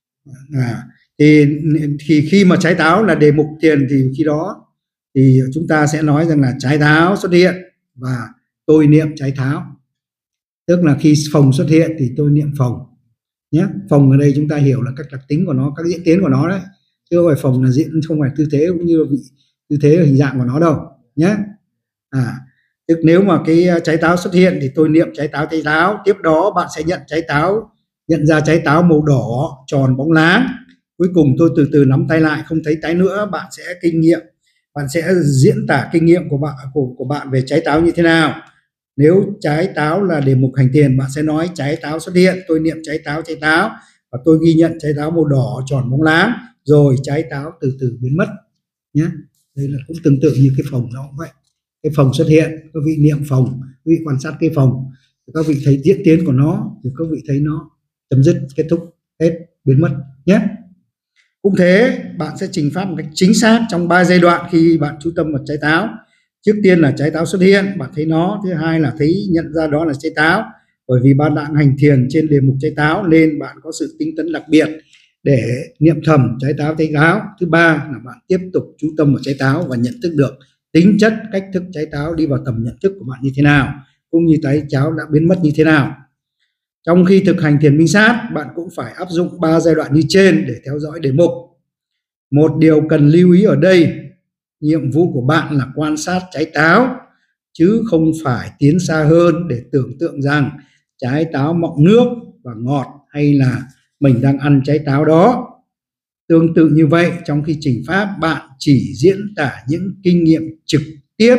À, thì, thì khi mà trái táo là đề mục thiền thì khi đó thì chúng ta sẽ nói rằng là trái táo xuất hiện và tôi niệm trái táo, tức là khi phồng xuất hiện thì tôi niệm phồng nhé. Phồng ở đây chúng ta hiểu là các đặc tính của nó, các diễn tiến của nó đấy, chứ không phải phồng là diễn, không phải tư thế cũng như vị tư thế hình dạng của nó đâu nhé. À, tức nếu mà cái trái táo xuất hiện thì tôi niệm trái táo trái táo, tiếp đó bạn sẽ nhận trái táo, nhận ra trái táo màu đỏ tròn bóng láng. Cuối cùng tôi từ từ nắm tay lại, không thấy tái nữa, bạn sẽ kinh nghiệm, bạn sẽ diễn tả kinh nghiệm của bạn của, của bạn về trái táo như thế nào. Nếu trái táo là đề mục hành thiền, bạn sẽ nói trái táo xuất hiện, tôi niệm trái táo trái táo và tôi ghi nhận trái táo màu đỏ tròn bóng láng, rồi trái táo từ từ biến mất nhé. Đây là cũng tương tự như cái phồng đó vậy. Cái phồng xuất hiện, các vị niệm phồng, các vị quan sát cái phồng, các vị thấy diễn tiến của nó, thì các vị thấy nó chấm dứt, kết thúc, hết, biến mất nhé. Cũng thế, bạn sẽ trình pháp một cách chính xác trong ba giai đoạn khi bạn chú tâm vào trái táo. Trước tiên là trái táo xuất hiện, bạn thấy nó. Thứ hai là thấy nhận ra đó là trái táo, bởi vì bạn đang hành thiền trên đề mục trái táo nên bạn có sự tinh tấn đặc biệt để niệm thầm trái táo trái táo. Thứ ba là bạn tiếp tục chú tâm vào trái táo và nhận thức được tính chất, cách thức trái táo đi vào tầm nhận thức của bạn như thế nào, cũng như trái táo đã biến mất như thế nào. Trong khi thực hành thiền minh sát, bạn cũng phải áp dụng ba giai đoạn như trên để theo dõi đề mục. Một điều cần lưu ý ở đây, nhiệm vụ của bạn là quan sát trái táo, chứ không phải tiến xa hơn để tưởng tượng rằng trái táo mọng nước và ngọt, hay là mình đang ăn trái táo đó. Tương tự như vậy, trong khi trình pháp, bạn chỉ diễn tả những kinh nghiệm trực tiếp,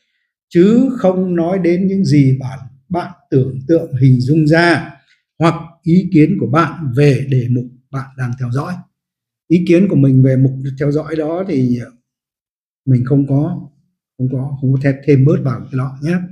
chứ không nói đến những gì bạn, bạn tưởng tượng hình dung ra, hoặc ý kiến của bạn về đề mục bạn đang theo dõi. Ý kiến của mình về mục theo dõi đó thì mình không có không có không có thêm, thêm bớt vào cái đó nhé.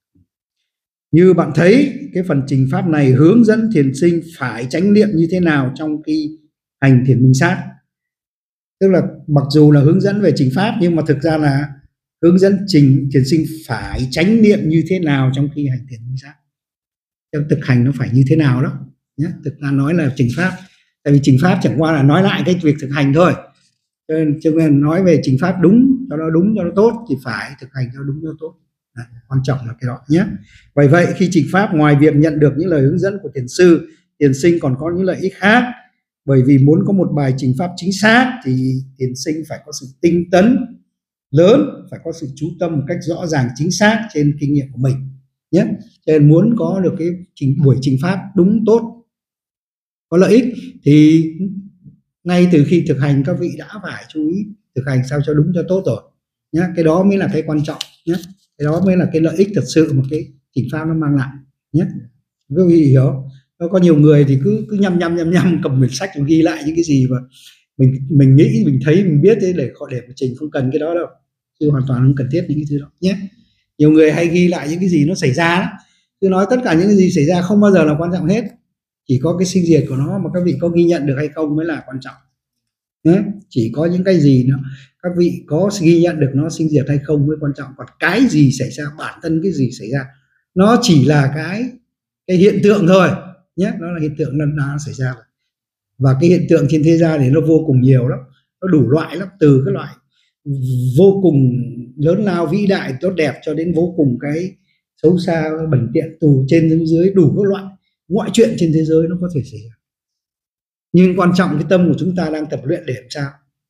Như bạn thấy, cái phần trình pháp này hướng dẫn thiền sinh phải chánh niệm như thế nào trong khi hành thiền minh sát. Tức là mặc dù là hướng dẫn về trình pháp, nhưng mà thực ra là hướng dẫn trình thiền sinh phải chánh niệm như thế nào trong khi hành thiền minh sát. Trong thực hành nó phải như thế nào đó nhé. Thực ra nói là trình pháp, tại vì trình pháp chẳng qua là nói lại cái việc thực hành thôi. Cho nên, cho nên nói về trình pháp đúng, cho nó đúng, cho nó tốt thì phải thực hành cho đúng, cho nó tốt. Đấy, quan trọng là cái đó nhé. Bởi vậy khi trình pháp, ngoài việc nhận được những lời hướng dẫn của thiền sư, thiền sinh còn có những lợi ích khác. Bởi vì muốn có một bài trình pháp chính xác thì thiền sinh phải có sự tinh tấn lớn, phải có sự chú tâm một cách rõ ràng chính xác trên kinh nghiệm của mình nhé. Cho nên muốn có được cái trình, buổi trình pháp đúng tốt, có lợi ích, thì ngay từ khi thực hành các vị đã phải chú ý thực hành sao cho đúng cho tốt rồi. nhé. Cái đó mới là cái quan trọng nhé, cái đó mới là cái lợi ích thật sự mà cái chỉnh pháp nó mang lại nhé. Quý vị hiểu. Nó có nhiều người thì cứ cứ nhăm nhăm nhăm nhăm cầm quyển sách và ghi lại những cái gì mà mình mình nghĩ mình thấy mình biết thế để khỏi để mà trình, không cần cái đó đâu, chứ hoàn toàn không cần thiết những cái thứ đó nhé. Nhiều người hay ghi lại những cái gì nó xảy ra đó. Cứ nói tất cả những cái gì xảy ra không bao giờ là quan trọng hết, chỉ có cái sinh diệt của nó mà các vị có ghi nhận được hay không mới là quan trọng nhé. Chỉ có những cái gì nó các vị có ghi nhận được nó sinh diệt hay không mới quan trọng, còn cái gì xảy ra, bản thân cái gì xảy ra nó chỉ là cái cái hiện tượng thôi nhé, nó là hiện tượng lần nào xảy ra. Và cái hiện tượng trên thế gian thì nó vô cùng nhiều lắm, nó đủ loại lắm, từ cái loại vô cùng lớn lao vĩ đại tốt đẹp cho đến vô cùng cái xấu xa bẩn tiện, từ trên đến dưới đủ các loại mọi chuyện trên thế giới nó có thể xảy ra. Nhưng quan trọng cái tâm của chúng ta đang tập luyện để làm sao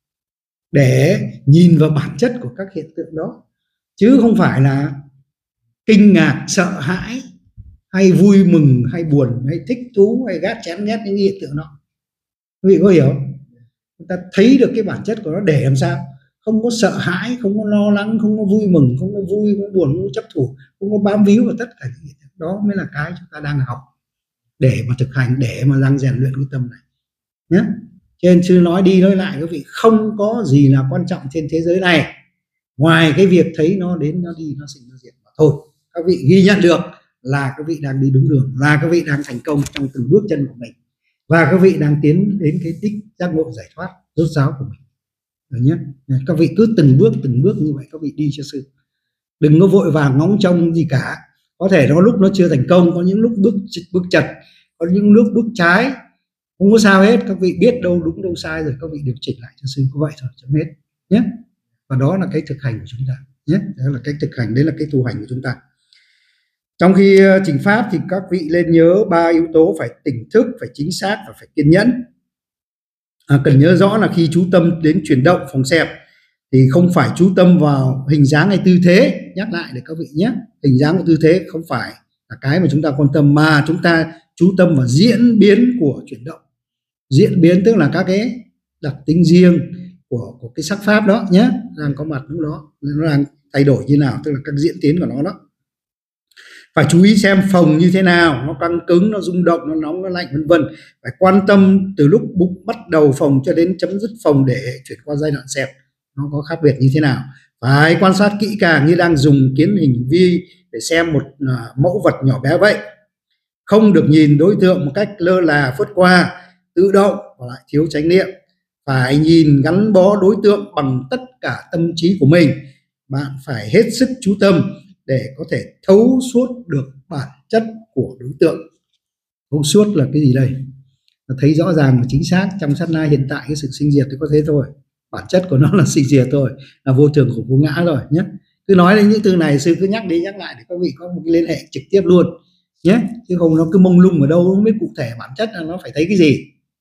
để nhìn vào bản chất của các hiện tượng đó, chứ không phải là kinh ngạc, sợ hãi hay vui mừng hay buồn hay thích thú hay ghét chán ghét những hiện tượng đó. Quý vị có hiểu? Chúng ta thấy được cái bản chất của nó để làm sao không có sợ hãi, không có lo lắng, không có vui mừng, không có vui, không có buồn, không có chấp thủ, không có bám víu vào tất cả những hiện tượng đó mới là cái chúng ta đang học để mà thực hành, để mà đang rèn luyện cái tâm này nhé. Cho nên sư nói đi nói lại quý vị, không có gì là quan trọng trên thế giới này ngoài cái việc thấy nó đến, nó đi, nó sinh, nó diệt mà thôi. Các vị ghi nhận được là các vị đang đi đúng đường, là các vị đang thành công trong từng bước chân của mình, và các vị đang tiến đến cái đích giác ngộ giải thoát rốt ráo của mình. Được nhé. Các vị cứ từng bước từng bước như vậy các vị đi cho sư, đừng có vội vàng ngóng trông gì cả. Có thể nó lúc nó chưa thành công, có những lúc bước bước chật, có những lúc bước trái, không có sao hết. Các vị biết đâu đúng đâu sai rồi các vị điều chỉnh lại cho sư, có vậy thôi, chấm hết nhé. Và đó là cái thực hành của chúng ta nhé, đó là cái thực hành, đấy là cái tu hành của chúng ta. Trong khi chỉnh pháp thì các vị lên nhớ ba yếu tố: phải tỉnh thức, phải chính xác và phải kiên nhẫn. À, cần nhớ rõ là khi chú tâm đến chuyển động phòng xẹp thì không phải chú tâm vào hình dáng hay tư thế. Nhắc lại để các vị nhé, hình dáng và tư thế không phải là cái mà chúng ta quan tâm, mà chúng ta chú tâm vào diễn biến của chuyển động. Diễn biến tức là các cái đặc tính riêng của, của cái sắc pháp đó nhé, đang có mặt lúc đó, nó đang thay đổi như nào, tức là các diễn tiến của nó đó. Phải chú ý xem phòng như thế nào, nó căng cứng, nó rung động, nó nóng, nó lạnh, vân vân. Phải quan tâm từ lúc bụng bắt đầu phòng cho đến chấm dứt phòng để chuyển qua giai đoạn xẹp, nó có khác biệt như thế nào. Phải quan sát kỹ càng như đang dùng kiến hình vi để xem một uh, mẫu vật nhỏ bé vậy. Không được nhìn đối tượng một cách lơ là phớt qua, tự động và lại thiếu chánh niệm. Phải nhìn gắn bó đối tượng bằng tất cả tâm trí của mình. Bạn phải hết sức chú tâm để có thể thấu suốt được bản chất của đối tượng. Thấu suốt là cái gì đây? Thấy rõ ràng và chính xác trong sát na hiện tại cái sự sinh diệt thì có thế thôi. Bản chất của nó là sinh diệt thôi, là vô thường của vô ngã rồi nhé. Cứ nói đến những từ này sư cứ nhắc đi nhắc lại để các vị có một cái liên hệ trực tiếp luôn nhé, chứ không nó cứ mông lung ở đâu không biết cụ thể bản chất là nó phải thấy cái gì.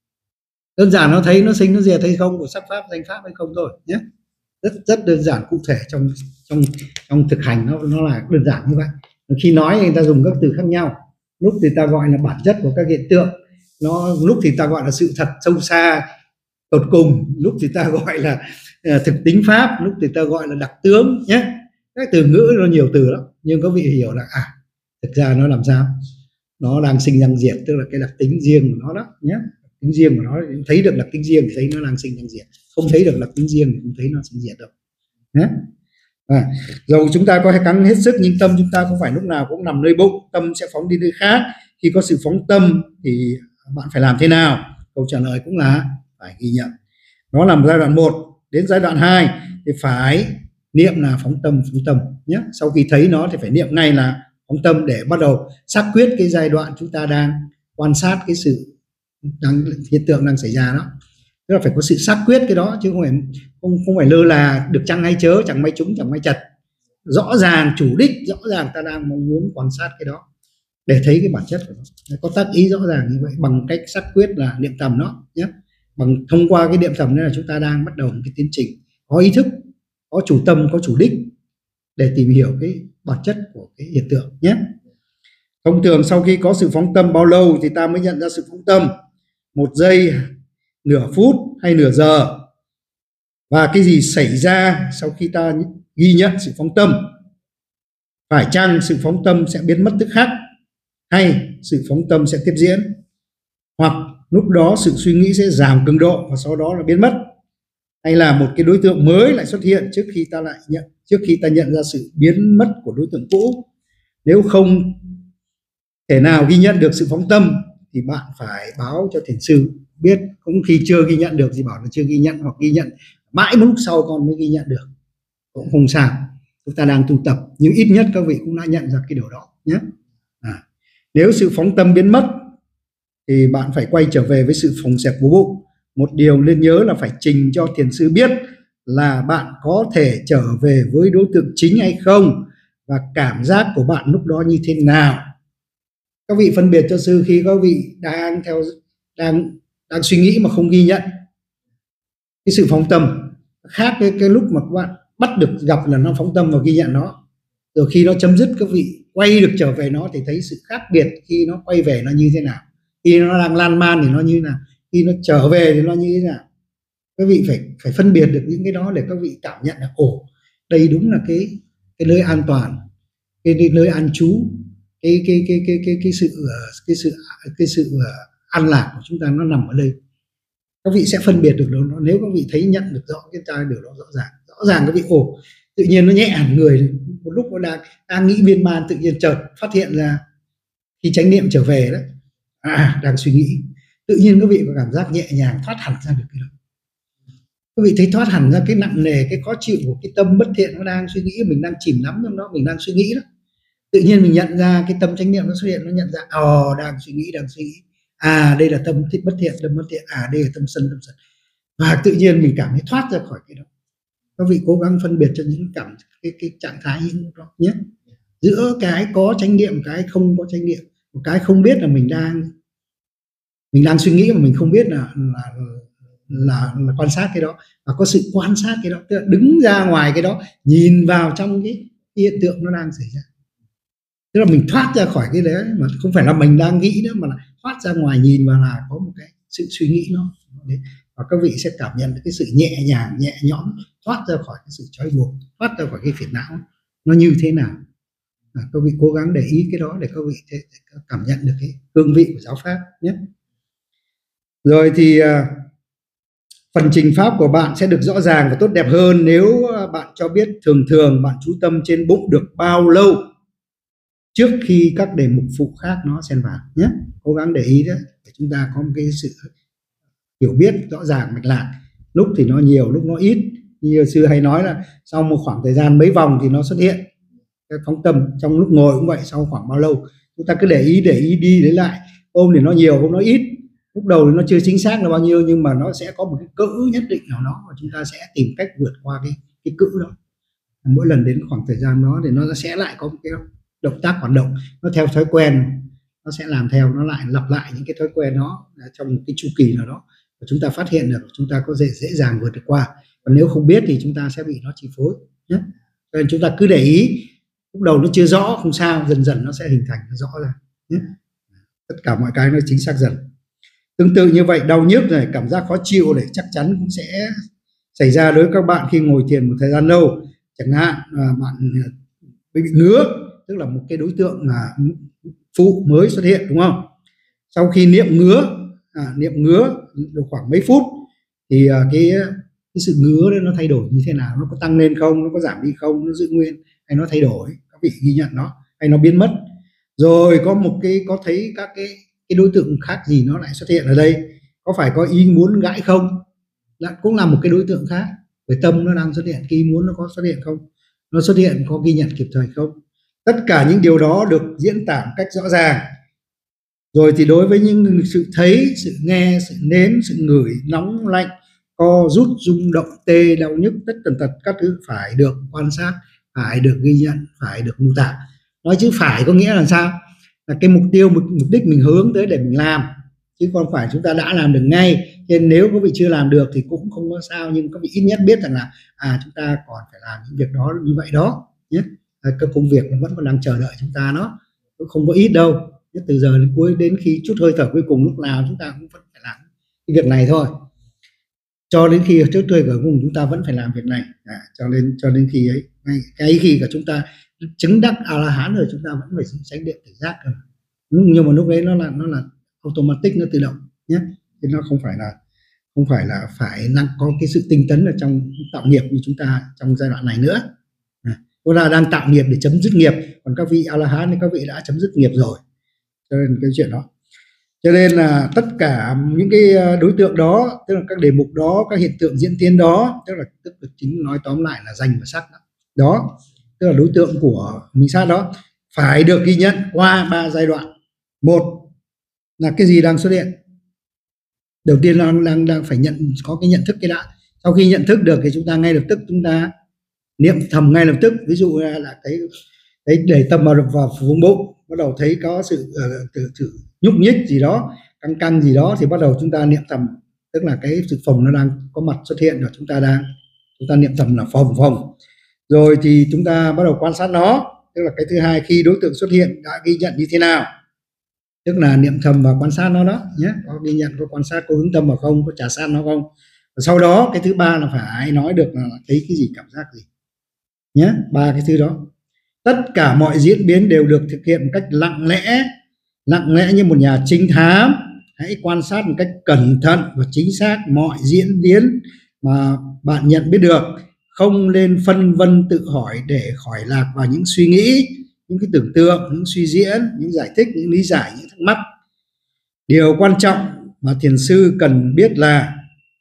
Đơn giản nó thấy nó sinh nó diệt hay không, của sắc pháp danh pháp hay không thôi nhé. Rất rất đơn giản cụ thể trong trong trong thực hành nó nó là đơn giản như vậy. Khi nói người ta dùng các từ khác nhau, lúc thì ta gọi là bản chất của các hiện tượng, nó lúc thì ta gọi là sự thật sâu xa tột cùng, lúc thì ta gọi là uh, thực tính pháp, lúc thì ta gọi là đặc tướng nhé. Các từ ngữ nó nhiều từ lắm, nhưng các vị hiểu là à thực ra nó làm sao, nó đang sinh đang diệt, tức là cái đặc tính riêng của nó đó nhé. Đặc tính riêng của nó, thấy được đặc tính riêng thì thấy nó đang sinh đang diệt, không thấy được đặc tính riêng thì không thấy nó sinh diệt đâu nhé. À, dầu chúng ta có hay gắng hết sức nhưng tâm chúng ta không phải lúc nào cũng nằm nơi bụng, tâm sẽ phóng đi nơi khác. Khi có sự phóng tâm thì bạn phải làm thế nào? Câu trả lời cũng là phải ghi nhận. Nó là giai đoạn một. Đến giai đoạn hai thì phải niệm là phóng tâm, phóng tâm nhé. Sau khi thấy nó thì phải niệm ngay là phóng tâm để bắt đầu xác quyết cái giai đoạn chúng ta đang quan sát cái sự đang, hiện tượng đang xảy ra đó. Tức là phải có sự xác quyết cái đó, chứ không phải không, không phải lơ là được chăng hay chớ, chẳng may trúng chẳng may chật. Rõ ràng chủ đích, rõ ràng ta đang mong muốn quan sát cái đó để thấy cái bản chất của nó, có tác ý rõ ràng như vậy bằng cách xác quyết là niệm tầm nó nhé. Bằng thông qua cái niệm tầm này là chúng ta đang bắt đầu một cái tiến trình có ý thức, có chủ tâm, có chủ đích để tìm hiểu cái bản chất của cái hiện tượng nhé. Thông thường sau khi có sự phóng tâm bao lâu thì ta mới nhận ra sự phóng tâm? Một giây, nửa phút hay nửa giờ? Và cái gì xảy ra sau khi ta ghi nhận sự phóng tâm? Phải chăng sự phóng tâm sẽ biến mất tức khắc, hay sự phóng tâm sẽ tiếp diễn, hoặc lúc đó sự suy nghĩ sẽ giảm cường độ và sau đó là biến mất, hay là một cái đối tượng mới lại xuất hiện trước khi ta lại nhận trước khi ta nhận ra sự biến mất của đối tượng cũ? Nếu không thể nào ghi nhận được sự phóng tâm thì bạn phải báo cho thiền sư biết. Cũng khi chưa ghi nhận được thì bảo là chưa ghi nhận, hoặc ghi nhận mãi một lúc sau con mới ghi nhận được, cũng không sao. Chúng ta đang tu tập, nhưng ít nhất các vị cũng đã nhận ra cái điều đó nhé. À, nếu sự phóng tâm biến mất thì bạn phải quay trở về với sự phồng xẹp của bụng. Một điều nên nhớ là phải trình cho thiền sư biết là bạn có thể trở về với đối tượng chính hay không, và cảm giác của bạn lúc đó như thế nào. Các vị phân biệt cho sư khi các vị đang theo đang đang suy nghĩ mà không ghi nhận cái sự phóng tâm, khác cái cái lúc mà các bạn bắt được gặp là nó phóng tâm và ghi nhận nó, rồi khi nó chấm dứt các vị quay được trở về nó thì thấy sự khác biệt. Khi nó quay về nó như thế nào, khi nó đang lan man thì nó như thế nào, khi nó trở về thì nó như thế nào. Các vị phải phải phân biệt được những cái đó để các vị cảm nhận là ồ, đây đúng là cái cái nơi an toàn, cái, cái nơi an trú, cái cái cái cái cái cái sự cái sự cái sự an lạc của chúng ta nó nằm ở đây. Các vị sẽ phân biệt được nó. Nếu các vị thấy nhận được rõ cái ta điều đó rõ ràng, rõ ràng các vị ồ, tự nhiên nó nhẹ hẳn người. Một lúc nó đang đang nghĩ miên man, tự nhiên chợt phát hiện ra khi chánh niệm trở về đấy, à đang suy nghĩ, tự nhiên các vị có cảm giác nhẹ nhàng thoát hẳn ra được cái đó. Các vị thấy thoát hẳn ra cái nặng nề, cái khó chịu của cái tâm bất thiện nó đang suy nghĩ, mình đang chìm lắm trong đó, mình đang suy nghĩ đó. Tự nhiên mình nhận ra cái tâm chánh niệm nó xuất hiện, nó nhận ra ồ, đang suy nghĩ, đang suy nghĩ. À đây là tâm thích bất thiện, tâm bất thiện, à đây là tâm sân, tâm sân. Và tự nhiên mình cảm thấy thoát ra khỏi cái đó. Các vị cố gắng phân biệt cho những cảm cái cái trạng thái những đó nhé. Giữa cái có chánh niệm, cái không có chánh niệm. Một cái không biết là mình đang mình đang suy nghĩ mà mình không biết là là là, là quan sát cái đó, và có sự quan sát cái đó, tức là đứng ra ngoài cái đó, nhìn vào trong cái, cái hiện tượng nó đang xảy ra. Tức là mình thoát ra khỏi cái đấy, mà không phải là mình đang nghĩ nữa, mà là thoát ra ngoài nhìn vào là có một cái sự suy nghĩ nó. Và các vị sẽ cảm nhận được cái sự nhẹ nhàng, nhẹ nhõm, thoát ra khỏi cái sự trói buộc, thoát ra khỏi cái phiền não nó như thế nào. À, các vị cố gắng để ý cái đó để các vị thể, cảm nhận được cái hương vị của giáo pháp nhé. Rồi thì à, phần trình pháp của bạn sẽ được rõ ràng và tốt đẹp hơn nếu bạn cho biết thường thường bạn chú tâm trên bụng được bao lâu trước khi các đề mục phụ khác nó xen vào nhé. Cố gắng để ý đấy để chúng ta có một cái sự hiểu biết rõ ràng mạch lạc. Lúc thì nó nhiều, lúc nó ít. Như sư hay nói là sau một khoảng thời gian mấy vòng thì nó xuất hiện cái phóng tâm. Trong lúc ngồi cũng vậy, sau khoảng bao lâu chúng ta cứ để ý, để ý đi lấy lại. Hôm thì nó nhiều, hôm nó ít. Lúc đầu thì nó chưa chính xác là bao nhiêu, nhưng mà nó sẽ có một cái cữ nhất định nào đó và chúng ta sẽ tìm cách vượt qua cái cái cữ đó. Mỗi lần đến khoảng thời gian đó thì nó sẽ lại có một cái động tác hoạt động, nó theo thói quen, nó sẽ làm theo, nó lại lặp lại những cái thói quen đó trong một cái chu kỳ nào đó, và chúng ta phát hiện được, chúng ta có dễ dễ dàng vượt được qua. Còn nếu không biết thì chúng ta sẽ bị nó chi phối nhé. Cho nên chúng ta cứ để ý, lúc đầu nó chưa rõ không sao, dần dần nó sẽ hình thành nó rõ ra nhé. Tất cả mọi cái nó chính xác dần. Tương tự như vậy, đau nhức này, cảm giác khó chịu này chắc chắn cũng sẽ xảy ra đối với các bạn khi ngồi thiền một thời gian lâu. Chẳng hạn là bạn bị ngứa, tức là một cái đối tượng là phụ mới xuất hiện, đúng không? Sau khi niệm ngứa, à, niệm ngứa được khoảng mấy phút thì à, cái cái sự ngứa đó nó thay đổi như thế nào, nó có tăng lên không, nó có giảm đi không, nó giữ nguyên hay nó thay đổi, các vị ghi nhận nó, hay nó biến mất. Rồi có một cái có thấy các cái cái đối tượng khác gì nó lại xuất hiện ở đây, có phải có ý muốn gãi không, lại cũng là một cái đối tượng khác. Với tâm nó đang xuất hiện, cái ý muốn nó có xuất hiện không, nó xuất hiện có ghi nhận kịp thời không. Tất cả những điều đó được diễn tả cách rõ ràng. Rồi thì đối với những sự thấy, sự nghe, sự nếm, sự ngửi, nóng lạnh, co rút, rung động, tê, đau nhức, tất tần tật các thứ phải được quan sát, phải được ghi nhận, phải được mô tả. Nói chứ phải có nghĩa là sao? Là cái mục tiêu, mục, mục đích mình hướng tới để mình làm, chứ còn phải chúng ta đã làm được ngay. Nên nếu các vị chưa làm được thì cũng không có sao, nhưng các vị ít nhất biết rằng là à chúng ta còn phải làm những việc đó như vậy đó nhé. À, các công việc nó vẫn còn đang chờ đợi chúng ta, nó cũng không có ít đâu. Nhất từ giờ đến cuối, đến khi chút hơi thở cuối cùng lúc nào chúng ta cũng vẫn phải làm cái việc này thôi. cho đến khi trước tuổi ở cùng chúng ta vẫn phải làm việc này, à, cho nên cho đến khi ấy ngay cái khi cả chúng ta chứng đắc a la hán rồi chúng ta vẫn phải tránh niệm tỉnh giác rồi. Nhưng mà lúc đấy nó là nó là automatic, nó tự động nhé, chứ nó không phải là không phải là phải năng có cái sự tinh tấn ở trong tạo nghiệp như chúng ta trong giai đoạn này nữa. À, chúng ta đang tạo nghiệp để chấm dứt nghiệp, còn các vị a la hán thì các vị đã chấm dứt nghiệp rồi, cho nên cái chuyện đó. Cho nên là tất cả những cái đối tượng đó, tức là các đề mục đó, các hiện tượng diễn tiến đó, tức là tức là chính nói tóm lại là danh và sắc đó. Đó, tức là đối tượng của minh sát đó phải được ghi nhận qua ba giai đoạn. Một là cái gì đang xuất hiện, đầu tiên là đang đang phải nhận có cái nhận thức cái đã. Sau khi nhận thức được thì chúng ta ngay lập tức chúng ta niệm thầm ngay lập tức. Ví dụ là, là cái đấy để tâm vào vào vùng bụng, bắt đầu thấy có sự uh, sự, sự nhúc nhích gì đó, căng căng gì đó thì bắt đầu chúng ta niệm thầm, tức là cái sự phồng nó đang có mặt xuất hiện rồi, chúng ta đang chúng ta niệm thầm là phồng phồng. Rồi thì chúng ta bắt đầu quan sát nó, tức là cái thứ hai, khi đối tượng xuất hiện đã ghi nhận như thế nào, tức là niệm thầm và quan sát nó đó nhé, có ghi nhận, có quan sát, có hướng tâm vào không, có trả sát nó không. Và sau đó cái thứ ba là phải nói được là thấy cái gì, cảm giác gì nhé, ba cái thứ đó. Tất cả mọi diễn biến đều được thực hiện một cách lặng lẽ, lặng lẽ như một nhà trinh thám. Hãy quan sát một cách cẩn thận và chính xác mọi diễn biến mà bạn nhận biết được, không nên phân vân tự hỏi để khỏi lạc vào những suy nghĩ, những cái tưởng tượng, những suy diễn, những giải thích, những lý giải, những thắc mắc. Điều quan trọng mà thiền sư cần biết là,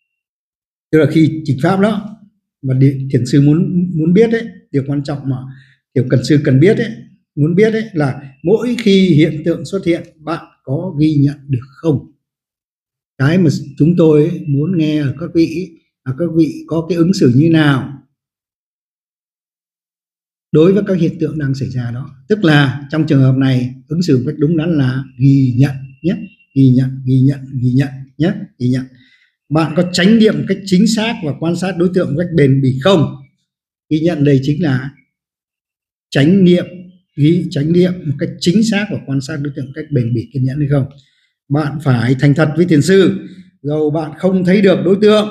tức là khi chỉnh pháp đó mà thiền sư muốn muốn biết đấy, điều quan trọng mà thiền cần sư cần biết đấy, muốn biết đấy là mỗi khi hiện tượng xuất hiện bạn có ghi nhận được không. Cái mà chúng tôi muốn nghe ở các vị là các vị có cái ứng xử như nào đối với các hiện tượng đang xảy ra đó. Tức là trong trường hợp này ứng xử một cách đúng đắn là ghi nhận nhé, ghi nhận, ghi nhận, ghi nhận nhé, ghi nhận. Bạn có chánh niệm một cách chính xác và quan sát đối tượng một cách bền bỉ không? Ghi nhận đây chính là chánh niệm, ghi chánh niệm một cách chính xác và quan sát đối tượng một cách bền bỉ, kiên nhẫn hay không? Bạn phải thành thật với thiền sư, dầu bạn không thấy được đối tượng,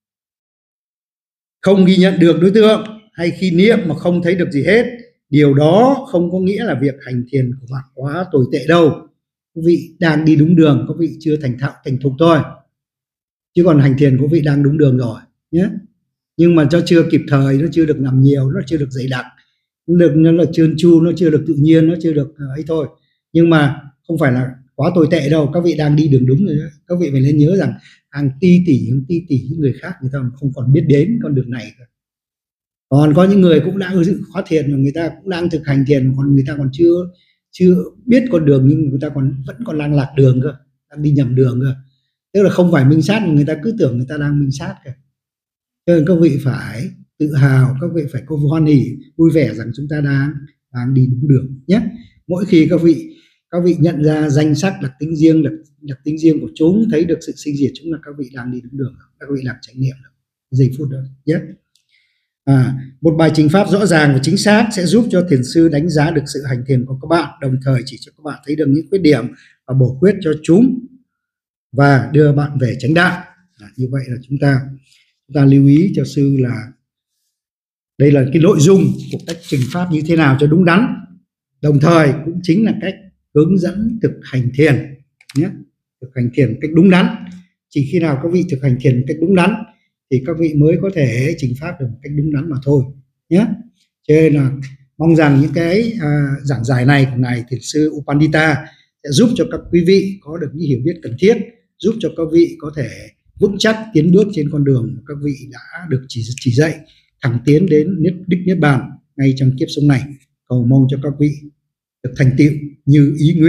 không ghi nhận được đối tượng, hay khi niệm mà không thấy được gì hết, điều đó không có nghĩa là việc hành thiền của bạn quá tồi tệ đâu. Quý vị đang đi đúng đường, quý vị chưa thành thạo thành thục thôi, chứ còn hành thiền của quý vị đang đúng đường rồi nhé. Nhưng mà cho chưa kịp thời, nó chưa được nằm nhiều, nó chưa được dày đặc, nó được nó là trơn tru, nó chưa được tự nhiên, nó chưa được ấy thôi. Nhưng mà không phải là quá tồi tệ đâu, các vị đang đi đường đúng rồi đó. Các vị phải nên nhớ rằng hàng ti tỷ, hàng ti tỷ những người khác người ta không còn biết đến con đường này. Còn có những người cũng đã khóa thiền mà người ta cũng đang thực hành thiền, còn người ta còn chưa chưa biết con đường, nhưng người ta còn vẫn còn đang lạc đường cơ, đang đi nhầm đường cơ. Tức là không phải minh sát mà người ta cứ tưởng người ta đang minh sát kìa. Cho nên các vị phải tự hào, các vị phải có hoan hỉ, vui vẻ rằng chúng ta đang đang đi đúng đường nhé. Mỗi khi các vị các vị nhận ra danh sắc, đặc tính riêng, đặc, đặc tính riêng của chúng, thấy được sự sinh diệt chúng, là các vị đang đi đúng đường, các vị đang chánh niệm được giây phút đó nhé. À, một bài trình pháp rõ ràng và chính xác sẽ giúp cho thiền sư đánh giá được sự hành thiền của các bạn, đồng thời chỉ cho các bạn thấy được những khuyết điểm và bổ khuyết cho chúng và đưa bạn về chánh đạo. À, như vậy là chúng ta chúng ta lưu ý cho sư là đây là cái nội dung của cách trình pháp như thế nào cho đúng đắn, đồng thời cũng chính là cách hướng dẫn thực hành thiền nhé. Thực hành thiền cách đúng đắn, chỉ khi nào các vị thực hành thiền cách đúng đắn thì các vị mới có thể trình pháp được một cách đúng đắn mà thôi nhé. Cho nên là mong rằng những cái à, giảng giải này của ngài thiền sư U Pandita sẽ giúp cho các quý vị có được những hiểu biết cần thiết, giúp cho các vị có thể vững chắc tiến bước trên con đường mà các vị đã được chỉ chỉ dạy, thẳng tiến đến niết đích niết bàn ngay trong kiếp sống này. Cầu mong cho các vị được thành tựu như ý nguyện.